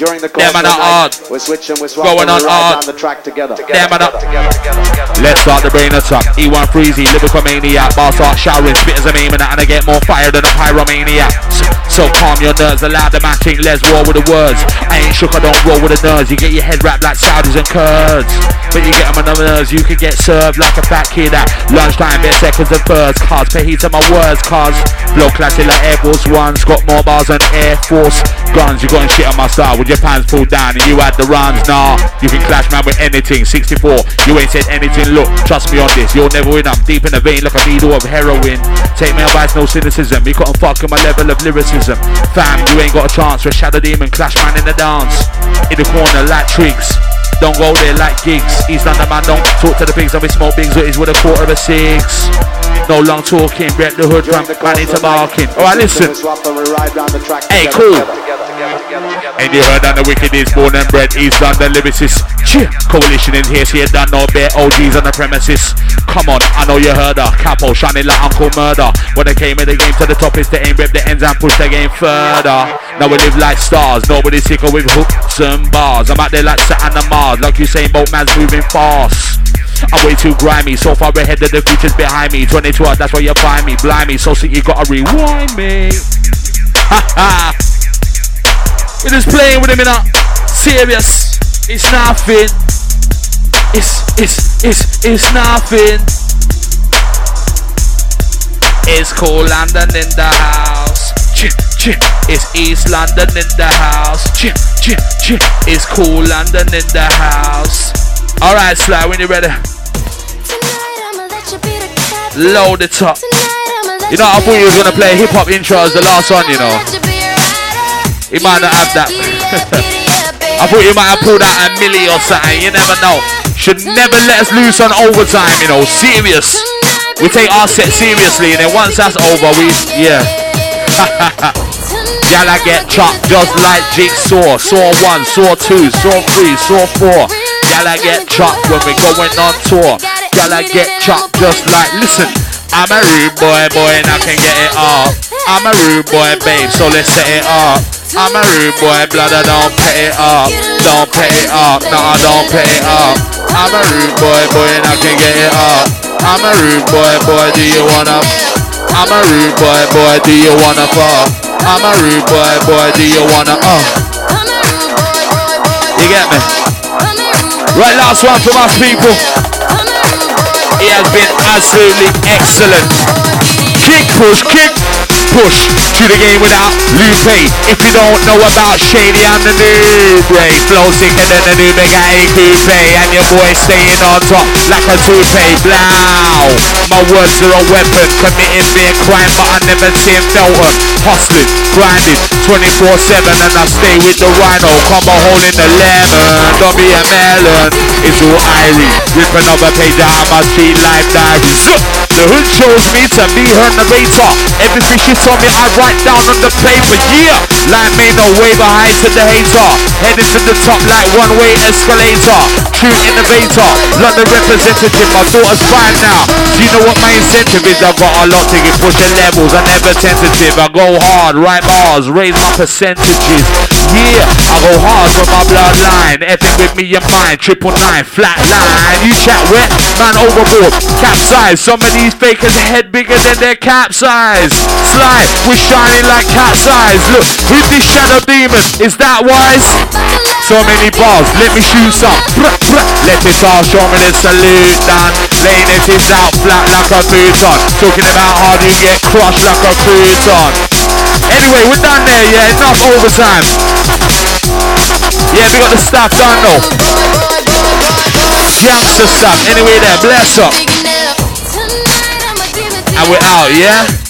During the course of the night, we're switching, we're swapping, going on down the track together. Let's start the brain attack. E1 Freezy, lyrical maniac. Bar start showering, spitters and aiming at, and I get more fire than a pyromaniac. So calm your nerves, allow the man think, let's roll with the words. I ain't shook, I don't roll with the nerves. You get your head wrapped like Saudis and Kurds. But you get them on the nerves, you can get served like a fat kid at lunchtime, bare seconds and thirds. Cars, pay heat to my words, cars. Blow classic like Air Force Ones, got more bars than Air Force guns. You got shit on my style with your pants pulled down and you had the runs. Nah, you can clash man with anything. 64, you ain't said anything. Look, trust me on this, you'll never win. I'm deep in the vein like a needle of heroin. Take my advice, no cynicism. You couldn't fuck in my level of lyricism. Fam, you ain't got a chance for Shadow Demon, clash man in the dance. In the corner like Triggs, don't go there like gigs. East London man, don't talk to the pigs. I be smoke bigs with a quarter of a six. No long talking, rep the hood from man into barking. Alright, listen. Hey, cool. And you heard that the wicked is born and bred East London lyricist. Coalition in here, so you done no bare OGs on the premises. Come on, I know you heard her. Capo shining like Uncle Murder. When they came in the game to the top, it's the aim, rep the ends and push the game further. Now we live like stars, nobody's sicker with hooks and bars. I'm out there like Saturn and Mars, like you saying both man's moving fast. I'm way too grimy, so far ahead that the future's behind me. 22, that's where you find me, blimey, so sick you gotta rewind me. Haha. We're just playing with him in a serious. It's nothing. It's nothing. It's cool London in the house. It's East London in the house. It's cool London in the house. Alright, Sly, when you're ready. Load it up. You know, I thought you was gonna play hip hop intro as the last one, you know. He might not have that. I thought you might have pulled out a milli or something. You never know. Should never let us loose on overtime, you know. Serious. We take our set seriously, and then once that's over, yeah. Y'all I get chopped just like Jigsaw. Saw 1, Saw 2, Saw 3, Saw 4. Y'all I get chopped when we going on tour. Y'all I get chopped just like, listen. I'm a rude boy, and I can get it up. I'm a rude boy, babe, so let's set it up. I'm a rude boy, blood, I don't pay it up. Don't pay it up, no, I don't pay it up. I'm a rude boy, and I can get it up. I'm a rude boy, do you wanna? I'm a rude boy, do you wanna fuck? I'm a rude boy, do you wanna You get me? Right, last one from us people. He has been absolutely excellent. Kick, push to the game without Lupe. If you don't know about Shady and the new break, flow sicker than the new Mega A Coupe, and your boy staying on top like a toupee. Blow. My words are a weapon, committing mere crime, but I never seem Felton. Hustling, grinding, 24/7, and I stay with the rhino. Combo hole in the lemon, don't be a melon. It's all irie. Rip another page out of my street life diary. The hood chose me to be her narrator. Everything she told me I write down on the paper. Yeah, like me no way behind to the hater. Heading to the top like one-way escalator. True innovator, London representative. My daughter's fine now. Do you know what my incentive is? I've got a lot to get pushing levels. I'm never tentative. I go hard, write bars, raise my percentages. Yeah, I go hard for my bloodline. Effing with me and mine, 999, flat line. You chat wet, man overboard, capsize. Some of these fakers head bigger than their capsize. Slide, we're shining like cat's eyes. Look, who's this Shadow Demon? Is that wise? So many bars, let me shoot some. Let this all show me the salute done. Laying it is out flat like a futon. Talking about how you get crushed like a crouton. Anyway, we're done there, yeah, enough overtime. Yeah, we got the stuff done though. Gangster stuff, anyway there, bless up. And we're out, yeah?